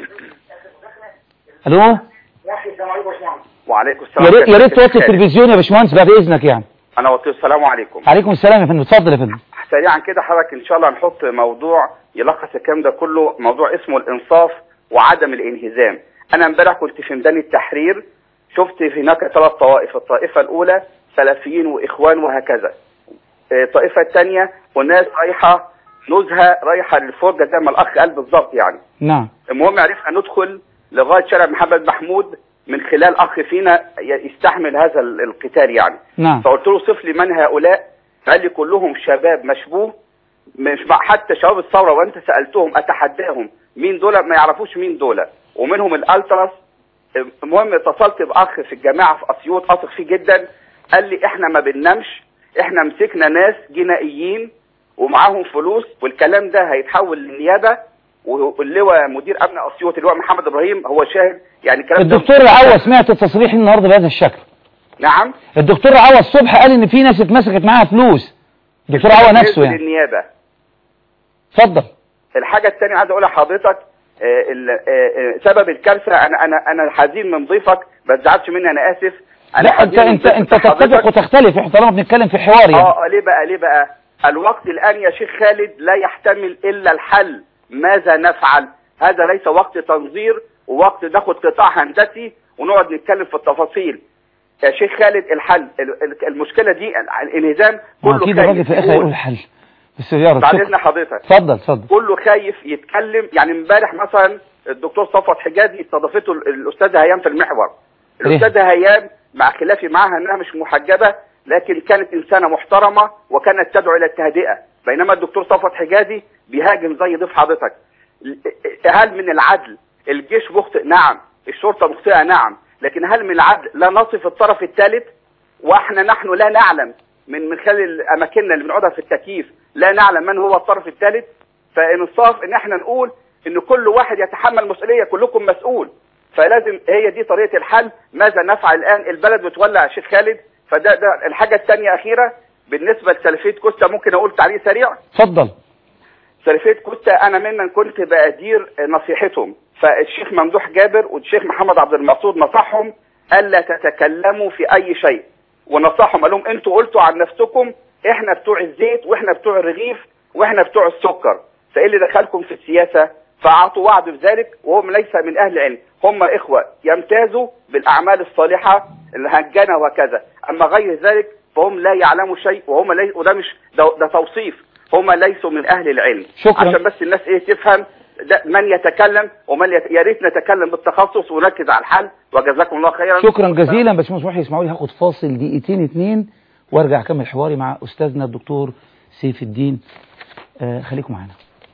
الو. محي، السلام عليكم يا باشمهندس. وعليكم السلام. يا ريت توطي التلفزيون يا باشمهندس بعد اذنك يعني. انا وطي. السلام عليكم. عليكم السلام يا فندم، اتفضل يا فندم. سريعا كده حضرتك ان شاء الله هنحط موضوع يلخص الكلام ده كله، موضوع اسمه الانصاف وعدم الانهزام. انا امبارح كنت في ميدان التحرير، شفت هناك 3 طوائف. الطائفه الاولى سلفيين واخوان وهكذا، الطائفه الثانيه وناس رايحه نزهه رايحه للفرجه زي ما الاخ قال بالظبط يعني. نعم. المهم عرفنا ندخل لغايه شارع محمد محمود من خلال اخ فينا يستحمل هذا القتال يعني. نعم. فقلت له صف لي من هؤلاء، قال لي كلهم شباب مشبوه، مش حتى شباب الثوره، وانت سالتهم اتحداهم مين دول ما يعرفوش مين دول، ومنهم الالتراس. المهم اتصلت باخ في الجامعه في اسيوط اثق فيه جدا، قال لي احنا ما بننامش، احنا مسكنا ناس جنائيين ومعاهم فلوس، والكلام ده هيتحول للنيابه، واللواء مدير امن اسيوط اللواء محمد ابراهيم هو شاهد يعني. الكلام الدكتور عوض سمعت التصريح النهارده بهذا الشكل؟ نعم. الدكتور عوض الصبح قال ان في ناس اتمسكت معاها فلوس، الدكتور عوض نفسه يعني. للنيابه. اتفضل. الحاجه الثانيه عايز اقولها لحضرتك، سبب الكارثه، انا حزين من ضيفك، ما تزعلش مني، انا اسف. لا انت تتفق وتختلف، احنا طالما بنتكلم في حوار يعني. ليه بقى الوقت الان يا شيخ خالد لا يحتمل الا الحل. ماذا نفعل؟ هذا ليس وقت تنظير ووقت ناخد قطاع هندسي ونقعد نتكلم في التفاصيل. يا شيخ خالد الحل المشكله دي الانهزام كله اكيد الراجل في الاخر هيقول الحل بس يا رب. بعد اذن حضرتك اتفضل. كله خايف يتكلم. يعني امبارح مثلا الدكتور صفوت حجازي استضافته الاستاذه هيام في المحور. الاستاذه هيام مع خلافي معها انها مش محجبه، لكن كانت انسانه محترمه وكانت تدعو الى التهدئه، بينما الدكتور صفوت حجازي بيهاجم زي ضيف حضرتك. هل من العدل الجيش مخطئ؟ نعم. الشرطه مخطئه؟ نعم. لكن هل من العدل لا نصف الطرف الثالث؟ نحن لا نعلم من خلال اماكننا اللي بنقعدها في التكييف لا نعلم من هو الطرف الثالث. فانصاف ان احنا نقول ان كل واحد يتحمل مسؤوليه، كلكم مسؤول. فلازم هي دي طريقه الحل. ماذا نفعل الان؟ البلد بتولع يا شيخ خالد. ده الحاجه الثانيه اخيره بالنسبه لسلفيه كوستا، ممكن اقول تعليق سريع؟ اتفضل. سلفيه كوستا انا ممن كنت بادير نصيحتهم، فالشيخ ممدوح جابر والشيخ محمد عبد المقصود نصحهم الا تتكلموا في اي شيء، ونصحهم قال لهم انتوا قلتوا عن نفسكم احنا بتوع الزيت واحنا بتوع الرغيف واحنا بتوع السكر، فايه اللي دخلكم في السياسه؟ فاعطوا وعد بذلك وهم ليس من اهل العلم، هم اخوه يمتازوا بالاعمال الصالحه الهجنه وكذا، اما غير ذلك فهم لا يعلموا شيء وده مش ده توصيف، هم ليسوا من اهل العلم. شكرا. عشان بس الناس تفهم ده من يتكلم ومن يا ريت نتكلم بالتخصص ونركز على الحل، وجزاكم الله خيرا. شكرا جزيلا. بس مسموح لي اسمعوا لي، هاخد فاصل دقيقتين 2 وارجع اكمل حواري مع استاذنا الدكتور سيف الدين. خليكم معانا.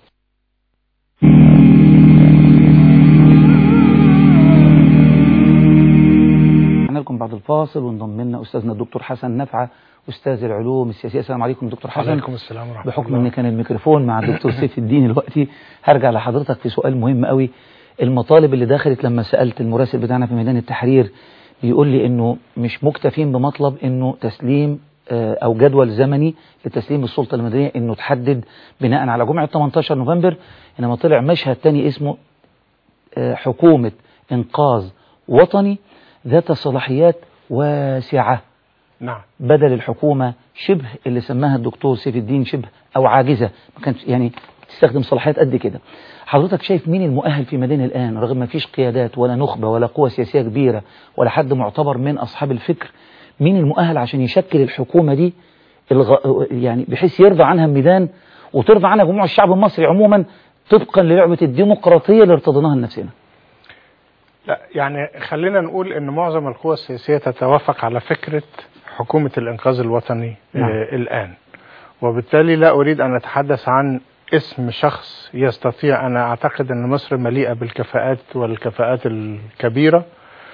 لكم بعد الفاصل وانضم لنا استاذنا الدكتور حسن نفعه استاذ العلوم السياسيه. السلام عليكم دكتور حسن. وعليكم السلام ورحمه الله. بحكم ان كان الميكروفون مع الدكتور سيف الدين دلوقتي هرجع لحضرتك في سؤال مهم قوي. المطالب اللي دخلت لما سالت المراسل بتاعنا في ميدان التحرير بيقول لي انه مش مكتفين بمطلب انه تسليم او جدول زمني لتسليم السلطه المدنيه انه تحدد بناء على جمعه 18 نوفمبر، انما طلع مشهد تاني اسمه حكومه انقاذ وطني ذات صلاحيات واسعة. نعم. بدل الحكومة شبه اللي سماها الدكتور سيف الدين شبه أو عاجزة، ما كانت يعني تستخدم صلاحيات قد كده. حضرتك شايف مين المؤهل في ميدان الآن رغم ما فيش قيادات ولا نخبة ولا قوة سياسية كبيرة ولا حد معتبر من أصحاب الفكر؟ مين المؤهل عشان يشكل الحكومة دي يعني بحيث يرضى عنها الميدان وترضى عنها جموع الشعب المصري عموما طبقا للعبة الديمقراطية اللي ارتضيناها لنفسنا؟ لا يعني خلينا نقول ان معظم القوى السياسية تتوافق على فكرة حكومة الانقاذ الوطني. نعم. الان، وبالتالي لا اريد ان اتحدث عن اسم شخص يستطيع. انا اعتقد ان مصر مليئة بالكفاءات والكفاءات الكبيرة،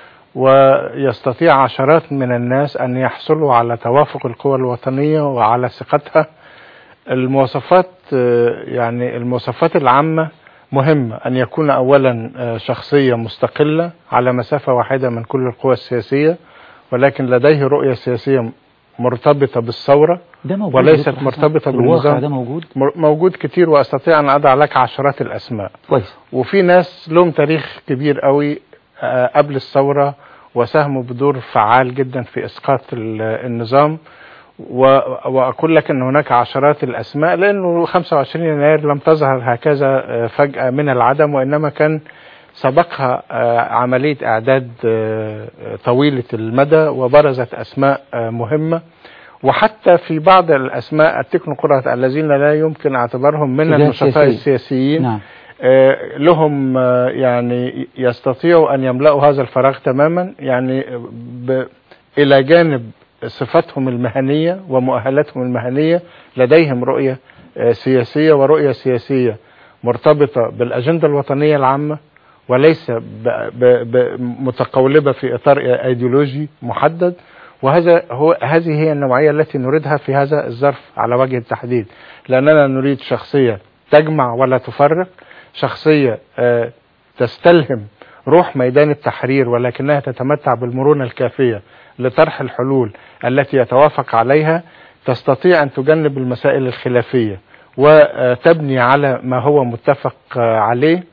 ويستطيع عشرات من الناس ان يحصلوا على توافق القوى الوطنية وعلى ثقتها. المواصفات يعني المواصفات العامة مهمة، أن يكون أولا شخصية مستقلة على مسافة واحدة من كل القوى السياسية، ولكن لديه رؤية سياسية مرتبطة بالثورة وليست مرتبطة بالنظام. ده موجود كتير، وأستطيع أن أضع لك عشرات الأسماء. كويس. وفي ناس لهم تاريخ كبير قوي قبل الثورة وساهموا بدور فعال جدا في إسقاط النظام، وأقول لك أن هناك عشرات الأسماء، لأنه 25 يناير لم تظهر هكذا فجأة من العدم، وإنما كان سبقها عملية إعداد طويلة المدى وبرزت أسماء مهمة. وحتى في بعض الأسماء التكنوقراط الذين لا يمكن اعتبارهم من النشطاء السياسيين. نعم. لهم يعني يستطيعوا أن يملأوا هذا الفراغ تماما، يعني إلى جانب صفاتهم المهنية ومؤهلاتهم المهنية لديهم رؤية سياسية، ورؤية سياسية مرتبطة بالأجندة الوطنية العامة وليس متقولبة في إطار أيديولوجي محدد. هذه هي النوعية التي نريدها في هذا الظرف على وجه التحديد، لأننا نريد شخصية تجمع ولا تفرق، شخصية تستلهم روح ميدان التحرير ولكنها تتمتع بالمرونة الكافية لطرح الحلول التي يتوافق عليها، تستطيع أن تجنب المسائل الخلافية وتبني على ما هو متفق عليه.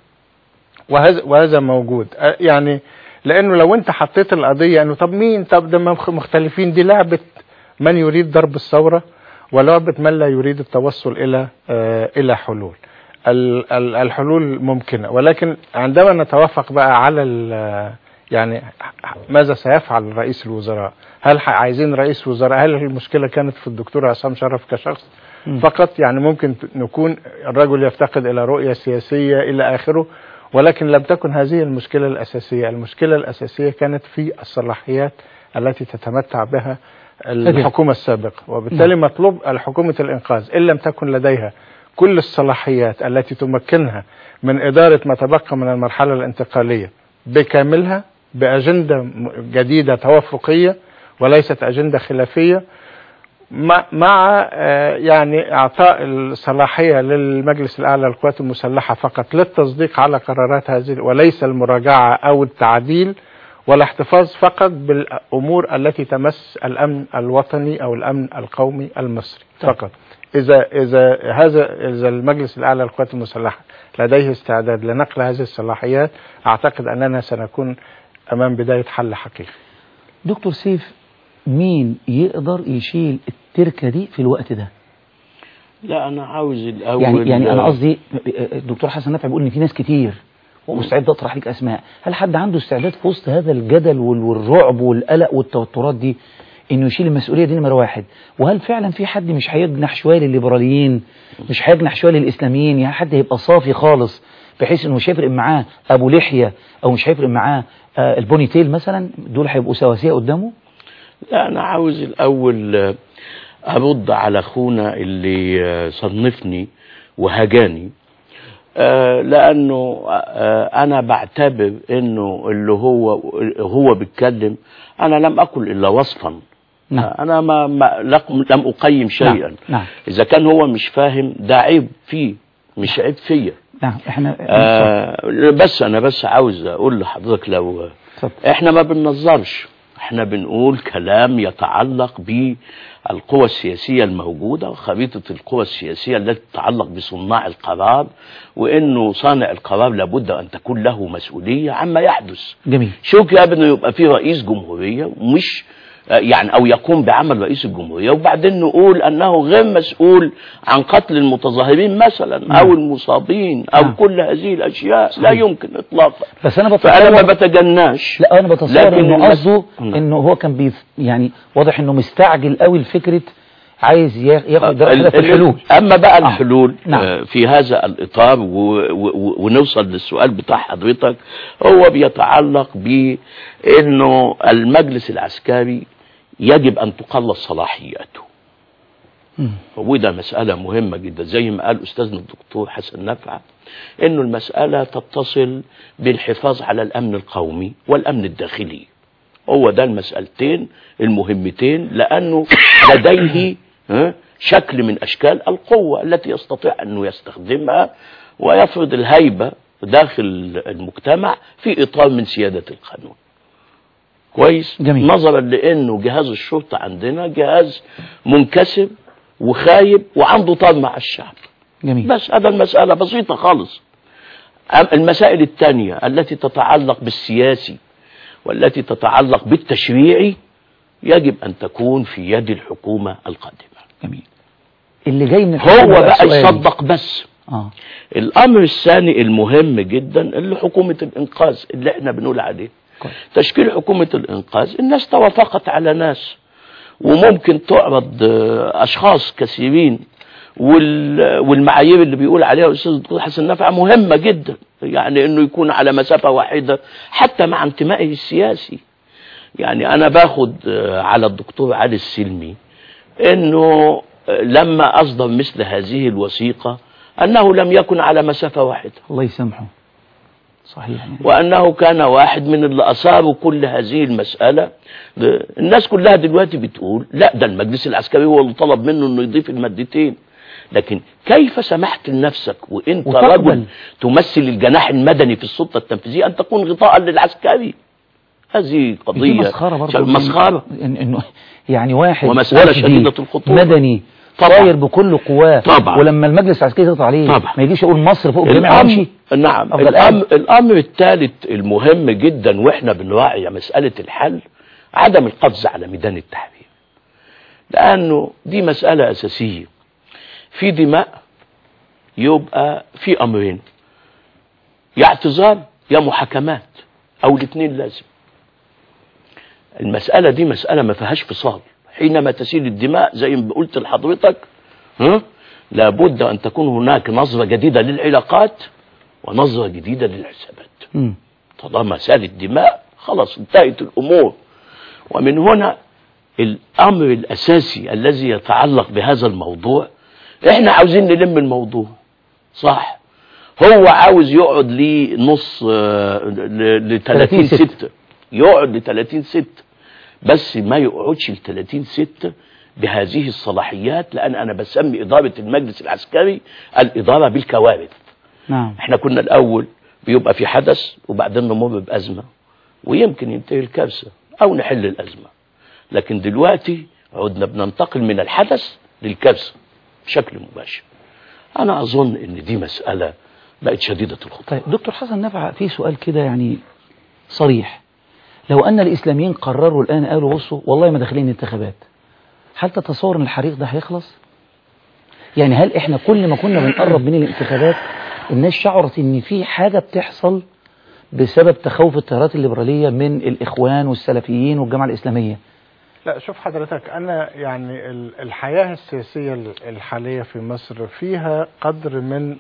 وهذا موجود، يعني لأنه لو أنت حطيت القضية أنه طب ده مختلفين، دي لعبة من يريد ضرب الثورة ولعبة من لا يريد التوصل إلى حلول. الحلول ممكنة، ولكن عندما نتوافق بقى على يعني ماذا سيفعل رئيس الوزراء؟ هل عايزين رئيس وزراء؟ هل المشكلة كانت في الدكتور عصام شرف كشخص فقط؟ يعني ممكن نكون الرجل يفتقد إلى رؤية سياسية إلى آخره، ولكن لم تكن هذه المشكلة الأساسية. المشكلة الأساسية كانت في الصلاحيات التي تتمتع بها الحكومة السابقة، وبالتالي مطلوب الحكومة الإنقاذ إن لم تكن لديها كل الصلاحيات التي تمكنها من إدارة ما تبقى من المرحلة الانتقالية بكاملها بأجندة جديدة توافقية وليست أجندة خلافية، مع يعني إعطاء الصلاحية للمجلس الأعلى للقوات المسلحة فقط للتصديق على قرارات هذه وليس المراجعة أو التعديل، والاحتفاظ فقط بالأمور التي تمس الأمن الوطني أو الأمن القومي المصري فقط. إذا المجلس الأعلى للقوات المسلحة لديه استعداد لنقل هذه الصلاحيات، أعتقد أننا سنكون أمام بداية حل حقيقي. دكتور سيف، مين يقدر يشيل التركة دي في الوقت ده؟ لا أنا عاوز الأول يعني أنا قصدي الدكتور حسن نفع بيقول إن في ناس كتير ومستعد أطرح لك أسماء، هل حد عنده استعداد في وسط هذا الجدل والرعب والقلق والتوترات دي إنه يشيل المسؤولية دي نمرة واحد؟ وهل فعلا في حد مش هيجنح شوية للليبراليين، مش هيجنح شوية للإسلاميين، يعني حد هيبقى صافي خالص بحيث إنه مش هيفرق معاه أبو لحية أو مش هيفرق معاه البوني تيل مثلا، دول هيبقوا سواسية قدامه؟ لا أنا عاوز الأول أرد على أخونا اللي صنفني وهجاني، لأنه أنا بعتبر إنه اللي هو بيتكلم، أنا لم أقل إلا وصفا. نعم. أنا لم أقيم شيئا. نعم. إذا كان هو مش فاهم ده عيب فيه مش عيب فيا. نعم. إحنا بس عاوز أقول لحضرتك، لو إحنا ما بننظرش، احنا بنقول كلام يتعلق بالقوى السياسية الموجودة وخريطة القوى السياسية التي تتعلق بصناع القرار، وانه صانع القرار لابد ان تكون له مسؤولية عما يحدث. جميل. شوكي ابنه يبقى فيه رئيس جمهورية مش يعني او يقوم بعمل رئيس الجمهورية وبعدين نقول انه غير مسؤول عن قتل المتظاهرين مثلا او المصابين او كل هذه الاشياء. لا يمكن اطلاقا. بس انا ما بتجناش. لا انا بتصور انه قصده انه هو كان يعني واضح انه مستعجل قوي لفكرة عايز ياخد الحلول. اما بقى الحلول نعم. في هذا الاطار ونوصل للسؤال بتاع حضرتك، هو بيتعلق بانه المجلس العسكري يجب ان تقلص صلاحياته. وده مسألة مهمة جدا، زي ما قال أستاذنا الدكتور حسن نفع، إنه المسألة تتصل بالحفاظ على الأمن القومي والأمن الداخلي. هو ده المسألتين المهمتين، لأنه لديه شكل من أشكال القوة التي يستطيع أنه يستخدمها ويفرض الهيبة داخل المجتمع في إطار من سيادة القانون. كويس؟ جميل. نظرا لأنه جهاز الشرطة عندنا جهاز منكسر وخايب وعنده طمع الشعب. جميل. بس هذا المسألة بسيطة خالص. المسائل الثانية التي تتعلق بالسياسي والتي تتعلق بالتشريعي يجب أن تكون في يد الحكومة القادمة. جميل. اللي جاي من هو بقى يصدق بس. الأمر الثاني المهم جدا اللي حكومة الإنقاذ اللي احنا بنقول عليه. تشكيل حكومة الإنقاذ، الناس توافقت على ناس وممكن تعرض أشخاص كثيرين، والمعايير اللي بيقول عليها الأستاذ الدكتور حسن نفع مهمة جدا، يعني إنه يكون على مسافة واحدة حتى مع انتمائه السياسي. يعني أنا باخد على الدكتور علي السلمي إنه لما أصدر مثل هذه الوثيقة أنه لم يكن على مسافة واحدة. الله يسامحه. صحيح. وأنه كان واحد من اللي أصابوا كل هذه المسألة. الناس كلها دلوقتي بتقول لا، ده المجلس العسكري هو اللي طلب منه إنه يضيف المادتين. لكن كيف سمحت لنفسك وانت رجل تمثل الجناح المدني في السلطة التنفيذية ان تكون غطاء للعسكري؟ هذه قضية مسخرة برضه. مسخرة. إنه يعني واحد ومسألة شديدة الخطورة، مدني طاير بكل قواه، ولما المجلس العسكري يضغط عليه طبعا ما يجيش يقول مصر فوق الجميع وامشي. نعم. الامر الثالث المهم جدا واحنا بنراعي مسألة الحل، عدم القفز على ميدان التحرير، لانه دي مسألة اساسية. في دماء يبقى في امرين، يا اعتذار يا محاكمات، او الاثنين لازم. المسألة دي مسألة ما فيهاش فصال. حينما تسيل الدماء زي ما قلت لحضرتك لابد أن تكون هناك نظرة جديدة للعلاقات ونظرة جديدة للحسابات. طالما سالت الدماء خلاص انتهت الأمور. ومن هنا الأمر الأساسي الذي يتعلق بهذا الموضوع، احنا عاوزين نلم الموضوع صح. هو عاوز يقعد لنص ل 30/6 يقعد ل 30/6 بس ما يقعدش ل 30/6 بهذه الصلاحيات، لأن أنا بسمي إدارة المجلس العسكري الإدارة بالكوارث. نعم. احنا كنا الأول بيبقى في حدث وبعدين نمر بأزمة ويمكن ينتهي الكارثة أو نحل الأزمة، لكن دلوقتي عدنا بننتقل من الحدث للكارثة بشكل مباشر. أنا أظن إن دي مسألة بقت شديدة الخطورة. طيب دكتور حسن نفع، في سؤال كده يعني صريح، لو أن الإسلاميين قرروا الآن قالوا بصوا والله ما داخلين انتخابات، هل تتصور أن الحريق ده هيخلص؟ يعني هل إحنا كل ما كنا بنقرب من الانتخابات الناس شعرت إن في حاجة بتحصل بسبب تخوف التيارات الليبرالية من الإخوان والسلفيين والجماعة الإسلامية؟ لا شوف حضرتك، أنا يعني الحياة السياسية الحالية في مصر فيها قدر من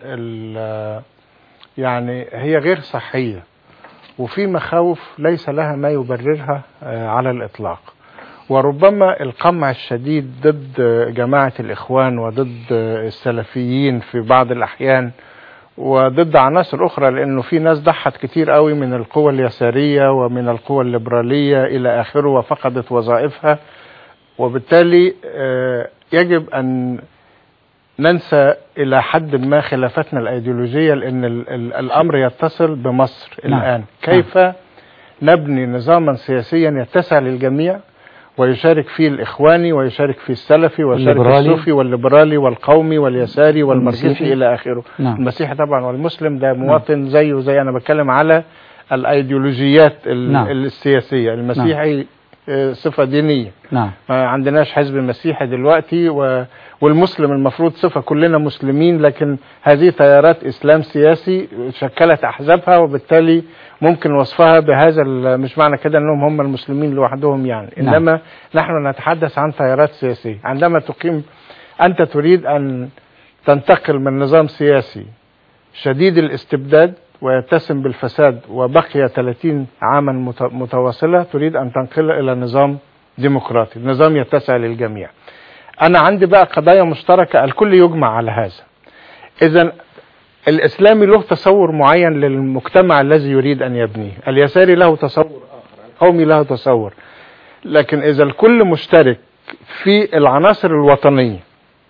يعني هي غير صحية، وفي مخاوف ليس لها ما يبررها على الإطلاق. وربما القمع الشديد ضد جماعة الإخوان وضد السلفيين في بعض الأحيان وضد عناصر أخرى، لأنه في ناس ضحت كتير قوي من القوى اليسارية ومن القوى الليبرالية إلى آخره وفقدت وظائفها، وبالتالي يجب أن ننسى إلى حد ما خلافتنا الأيديولوجية، لأن الأمر يتصل بمصر الآن. كيف نبني نظاما سياسيا يتسع للجميع ويشارك فيه الإخواني ويشارك فيه السلفي ويشارك الصوفي والليبرالي والقومي واليساري والماركسي إلى آخره. المسيحي طبعا والمسلم ده مواطن زيه زي، أنا بتكلم على الأيديولوجيات السياسية. المسيحي صفة دينية، ما عندناش حزب مسيحي دلوقتي، والمسلم المفروض صفة كلنا مسلمين، لكن هذه تيارات إسلام سياسي شكلت أحزابها، وبالتالي ممكن وصفها بهذا، مش معنى كده أنهم هم المسلمين لوحدهم يعني، إنما نحن نتحدث عن تيارات سياسية. عندما أنت تريد أن تنتقل من نظام سياسي شديد الاستبداد ويتسم بالفساد وبقي 30 عاما متواصلة، تريد أن تنقل إلى نظام ديمقراطي، نظام يتسع للجميع. أنا عندي بقى قضايا مشتركة الكل يجمع على هذا. إذن الإسلامي له تصور معين للمجتمع الذي يريد أن يبنيه، اليساري له تصور آخر، القومي له تصور، لكن إذا الكل مشترك في العناصر الوطنية،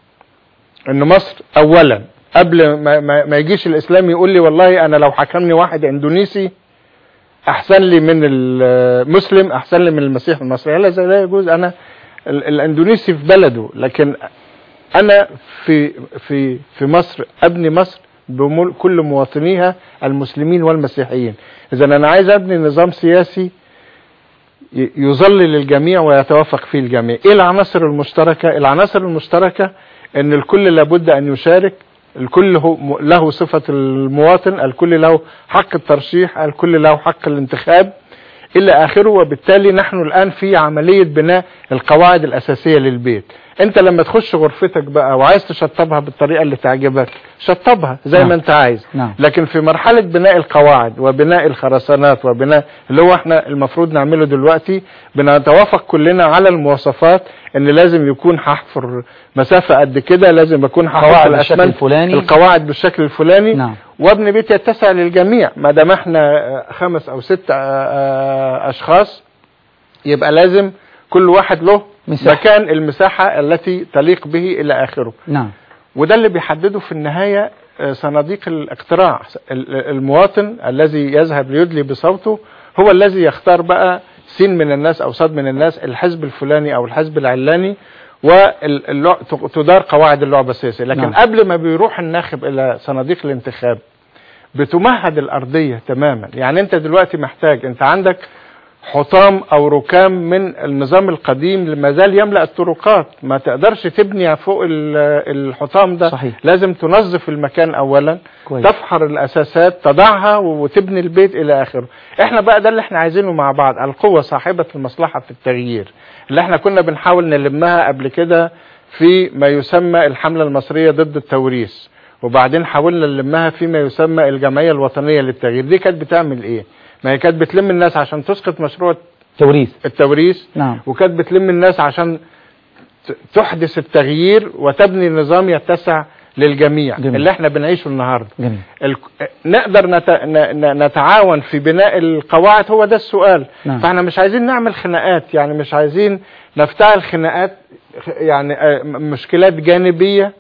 إن مصر أولا قبل ما يجيش الإسلامي يقول لي والله أنا لو حكمني واحد إندونيسي أحسن لي من المسلم، أحسن لي من المسيح المصري، هذا لا يجوز. أنا الإندونيسي في بلده، لكن أنا في مصر أبني مصر بكل مواطنيها المسلمين والمسيحيين. إذا أنا عايز أبني نظام سياسي يظلل الجميع ويتوافق فيه الجميع. إيه العناصر المشتركة؟ العناصر المشتركة أن الكل لابد أن يشارك، الكل له صفة المواطن، الكل له حق الترشيح، الكل له حق الانتخاب إلى آخره. وبالتالي نحن الآن في عملية بناء القواعد الأساسية للبيت. أنت لما تخش غرفتك بقى وعايز تشطبها بالطريقة اللي تعجبك شطبها زي ما أنت عايز، لكن في مرحلة بناء القواعد وبناء الخرسانات وبناء اللي هو احنا المفروض نعمله دلوقتي، بنتوافق كلنا على المواصفات، ان لازم يكون هحفر مسافة قد كده، لازم يكون هحفر الاسمنت القواعد بالشكل الفلاني، وابن بيت يتسع للجميع. ما دام احنا 5 أو 6 اشخاص يبقى لازم كل واحد له مكان، المساحة التي تليق به إلى آخره. وده اللي بيحدده في النهاية صناديق الاقتراع. المواطن الذي يذهب ليدلي بصوته هو الذي يختار بقى سين من الناس أو صاد من الناس، الحزب الفلاني أو الحزب العلاني، وتدار قواعد اللعبة السياسية. لكن قبل ما بيروح الناخب إلى صناديق الانتخاب بتمهد الأرضية تماما. يعني أنت دلوقتي محتاج، أنت عندك حطام او ركام من النظام القديم اللي ما زال يملأ الطرقات. ما تقدرش تبني فوق الحطام ده. صحيح. لازم تنظف المكان اولا، كويس. تفحر الاساسات، تضعها وتبني البيت الى اخره. احنا بقى ده اللي احنا عايزينه مع بعض، القوة صاحبة المصلحة في التغيير، اللي احنا كنا بنحاول نلمها قبل كده في ما يسمى الحملة المصرية ضد التوريث، وبعدين حاولنا نلمها فيما يسمى الجمعية الوطنية للتغيير. دي كانت بتعمل ايه؟ ما هي كانت بتلم الناس عشان تسقط مشروع التوريث. نعم. وكانت بتلم الناس عشان تحدث التغيير وتبني نظام يتسع للجميع. جميل. اللي احنا بنعيشه النهارده. جميل. نقدر نتعاون في بناء القواعد، هو ده السؤال. نعم. فاحنا مش عايزين نعمل خناقات، يعني مش عايزين نفتعل خناقات، يعني مشكلات جانبية.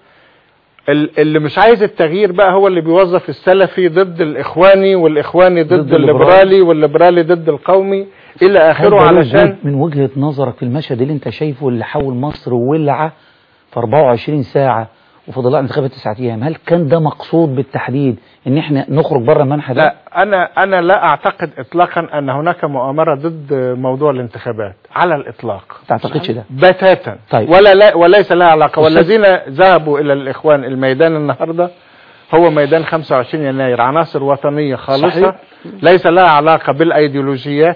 اللي مش عايز التغيير بقى هو اللي بيوظف السلفي ضد الإخواني، والإخواني ضد الليبرالي، والليبرالي ضد القومي إلى آخره. علشان من وجهة نظرك في المشهد اللي انت شايفه اللي حول مصر وولعة في 24 ساعة وفضل لها انتخابات 9 أيام، هل كان ده مقصود بالتحديد ان احنا نخرج بره المنحى ده؟ لا، انا لا اعتقد اطلاقا ان هناك مؤامرة ضد موضوع الانتخابات على الاطلاق. تعتقدش ده؟ بتاتا. طيب. وليس لها علاقة. والذين ذهبوا الى الاخوان الميدان النهاردة هو ميدان 25 يناير، عناصر وطنية خالصة. صحيح. ليس لها علاقة بالايديولوجيات،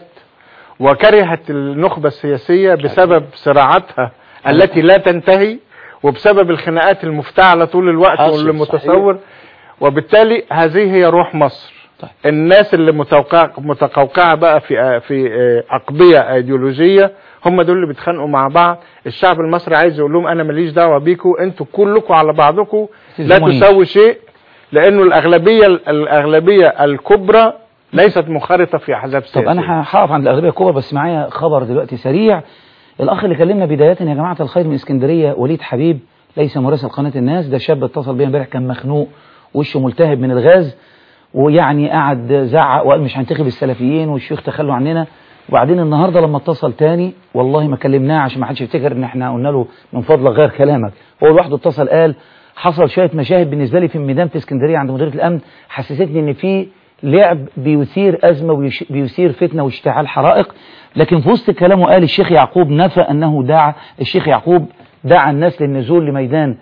وكرهت النخبة السياسية بسبب صراعاتها التي لا تنتهي، وبسبب الخناقات المفتعلة طول الوقت واللي متصور. وبالتالي هذه هي روح مصر. طيب. الناس اللي متقوقعة بقى في أقضية ايديولوجية هم دول اللي بيتخانقوا مع بعض. الشعب المصري عايز يقول لهم انا ماليش دعوة بيكم، انتوا كلكم على بعضكم لا تساوي شيء، لانه الاغلبية الكبرى ليست منخرطة في احزاب سياسية. طب انا هقف عند الاغلبية الكبرى، بس معايا خبر دلوقتي سريع. الاخ اللي كلمنا بداية يا جماعة الخير من اسكندرية، وليد حبيب، ليس مراسل قناة الناس، ده شاب اتصل بيا امبارح كان مخنوق وشه ملتهب من الغاز، ويعني قعد زعق وقال مش هنتخب السلفيين والشيوخ تخلوا عننا. وبعدين النهارده لما اتصل تاني والله ما كلمناه عشان ما حدش يفتكر ان احنا قلنا له من فضلك غير كلامك، هو لوحده اتصل قال حصل شويه مشاهد بالنسبه لي في الميدان في اسكندريه عند مديريه الامن حسستني ان في لعب بيثير ازمه وبيثير فتنه واشتعال حرائق. لكن في وسط كلامه قال الشيخ يعقوب نفى انه الشيخ يعقوب دعا الناس للنزول لميدان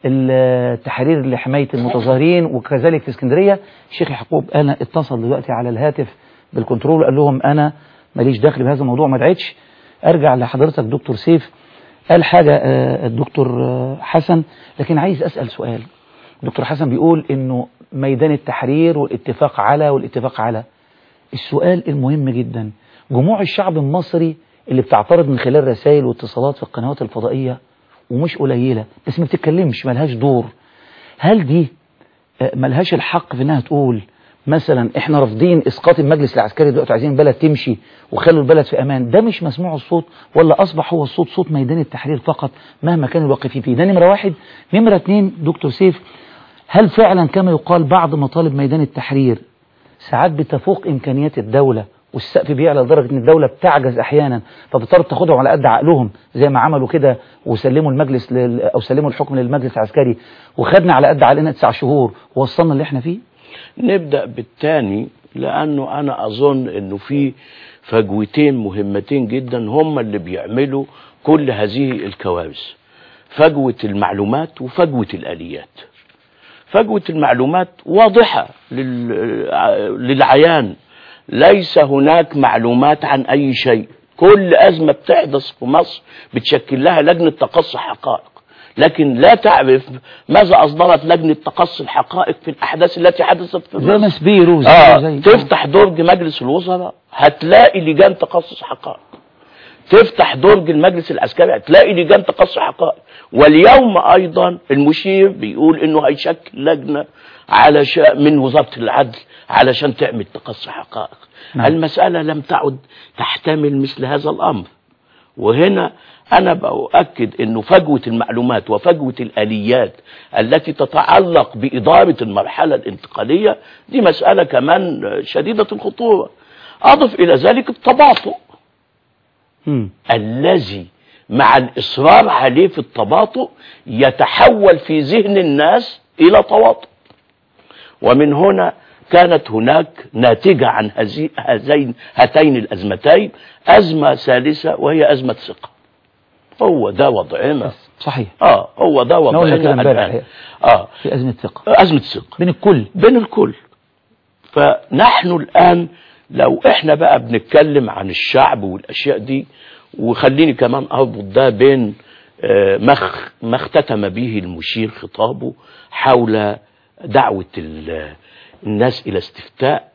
التحرير لحماية المتظاهرين، وكذلك في اسكندرية. الشيخ يعقوب أنا اتصل دلوقتي على الهاتف بالكنترول قال لهم أنا ماليش دخل بهذا الموضوع، ما دعيتش. أرجع لحضرتك دكتور سيف، قال حاجة الدكتور حسن، لكن عايز أسأل سؤال. دكتور حسن بيقول إنه ميدان التحرير والاتفاق على السؤال المهم جدا، جموع الشعب المصري اللي بتعترض من خلال رسائل واتصالات في القنوات الفضائية ومش قليلة بس ما بتتكلمش، ملهاش دور، هل دي ملهاش الحق في انها تقول مثلا احنا رافضين اسقاط المجلس العسكري دلوقتي عايزين البلد تمشي وخلوا البلد في امان؟ ده مش مسموع الصوت، ولا اصبح هو الصوت صوت ميدان التحرير فقط مهما كانوا الواقفين فيه؟ ده نمرة واحد. نمرة اتنين دكتور سيف، هل فعلا كما يقال بعض مطالب ميدان التحرير ساعات بتفوق امكانيات الدولة والسقف بيعلى لدرجة ان الدولة بتعجز احيانا فبتضطر تاخدهم على قد عقلهم زي ما عملوا كده وسلموا المجلس او سلموا الحكم للمجلس العسكري وخدنا على قد عقلنا 9 شهور ووصلنا اللي احنا فيه؟ نبدأ بالثاني، لانه انا اظن انه في فجوتين مهمتين جدا هم اللي بيعملوا كل هذه الكوارث، فجوة المعلومات وفجوة الآليات. فجوة المعلومات واضحة للعيان، ليس هناك معلومات عن أي شيء. كل أزمة بتحدث في مصر بتشكل لها لجنة تقصي حقائق، لكن لا تعرف ماذا أصدرت لجنة تقصي الحقائق في الأحداث التي حدثت في مصر. زي مسبيرو تفتح درج مجلس الوزراء هتلاقي لجان تقصي حقائق، تفتح درج المجلس العسكري هتلاقي لجان تقصي حقائق. واليوم أيضا المشير بيقول إنه هيشكل لجنة من وزارة العدل علشان تعمل تقصي حقائق. المسألة لم تعد تحتمل مثل هذا الأمر. وهنا أنا بأؤكد أنه فجوة المعلومات وفجوة الآليات التي تتعلق بإدارة المرحلة الانتقالية دي مسألة كمان شديدة الخطورة. أضف إلى ذلك التباطؤ الذي مع الإصرار عليه في التباطؤ يتحول في ذهن الناس إلى تواطؤ. ومن هنا كانت هناك ناتجة عن هاتين الأزمتين أزمة ثالثة وهي أزمة ثقة. هو ده وضعنا. صحيح. هو ده وضعنا الآن. في أزمة ثقة. أزمة ثقة بين الكل. فنحن الآن لو احنا بقى بنتكلم عن الشعب والأشياء دي، وخليني كمان أربط ده بين ما اختتم به المشير خطابه حول دعوة الناس إلى استفتاء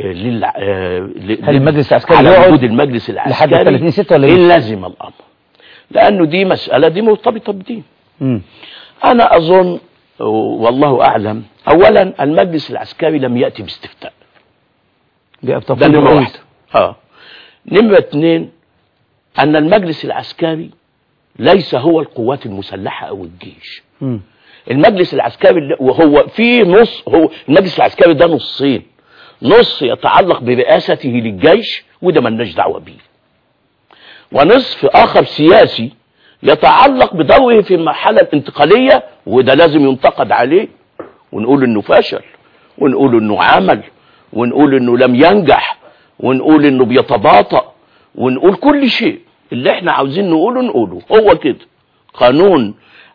هل المجلس العسكري على وجود المجلس العسكري لحد 30/6 ولا إن لازم الأمر، لأنه دي مسألة دي مرتبطة بدين. أنا أظن والله أعلم، أولا المجلس العسكري لم يأتي باستفتاء، ده نمرة واحدة. نمرة 2 أن المجلس العسكري ليس هو القوات المسلحة أو الجيش. المجلس العسكري وهو في نص، هو المجلس العسكري ده نصين، نص يتعلق برئاسته للجيش وده ملناش دعوة بيه، ونصف آخر سياسي يتعلق بدوره في المرحلة الانتقالية وده لازم ينتقد عليه، ونقول انه فشل، ونقول انه عمل، ونقول انه لم ينجح، ونقول انه بيتباطأ، ونقول كل شيء اللي احنا عاوزين نقوله. هو كده قانون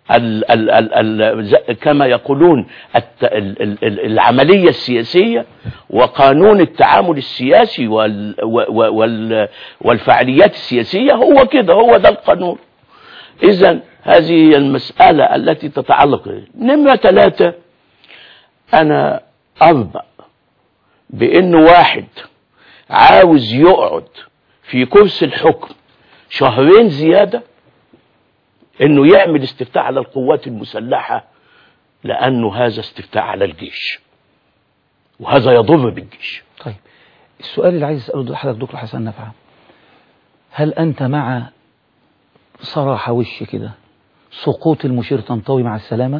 كما يقولون العملية السياسية وقانون التعامل السياسي والفعاليات السياسية، هو كده، هو ده القانون. إذن هذه المسألة التي تتعلق. نمرة 3 أنا أربأ بأنه واحد عاوز يقعد في كرسي الحكم 2 شهر زيادة انه يعمل استفتاء على القوات المسلحة، لانه هذا استفتاء على الجيش وهذا يضر بالجيش. طيب السؤال اللي عايز اساله حضرتك دكتور حسن نفعه، هل انت مع صراحة وش كده سقوط المشير طنطاوي مع السلامة،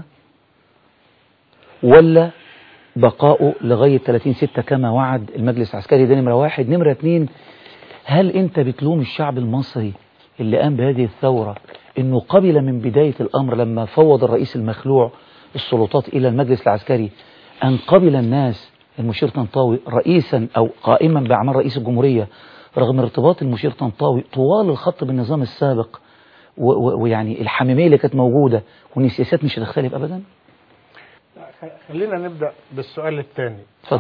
ولا بقاؤه لغاية 30/6 كما وعد المجلس العسكري؟ ده نمرة 1. نمرة 2، هل انت بتلوم الشعب المصري اللي قام بهذه الثورة انه قبل من بداية الامر لما فوض الرئيس المخلوع السلطات الى المجلس العسكري ان قبل الناس المشير طنطاوي رئيسا او قائما باعمال رئيس الجمهورية، رغم ارتباط المشير طنطاوي طوال الخط بالنظام السابق ويعني الحميمية اللي كانت موجودة، وان السياسات مش هتختلف ابدا؟ خلينا نبدأ بالسؤال الثاني.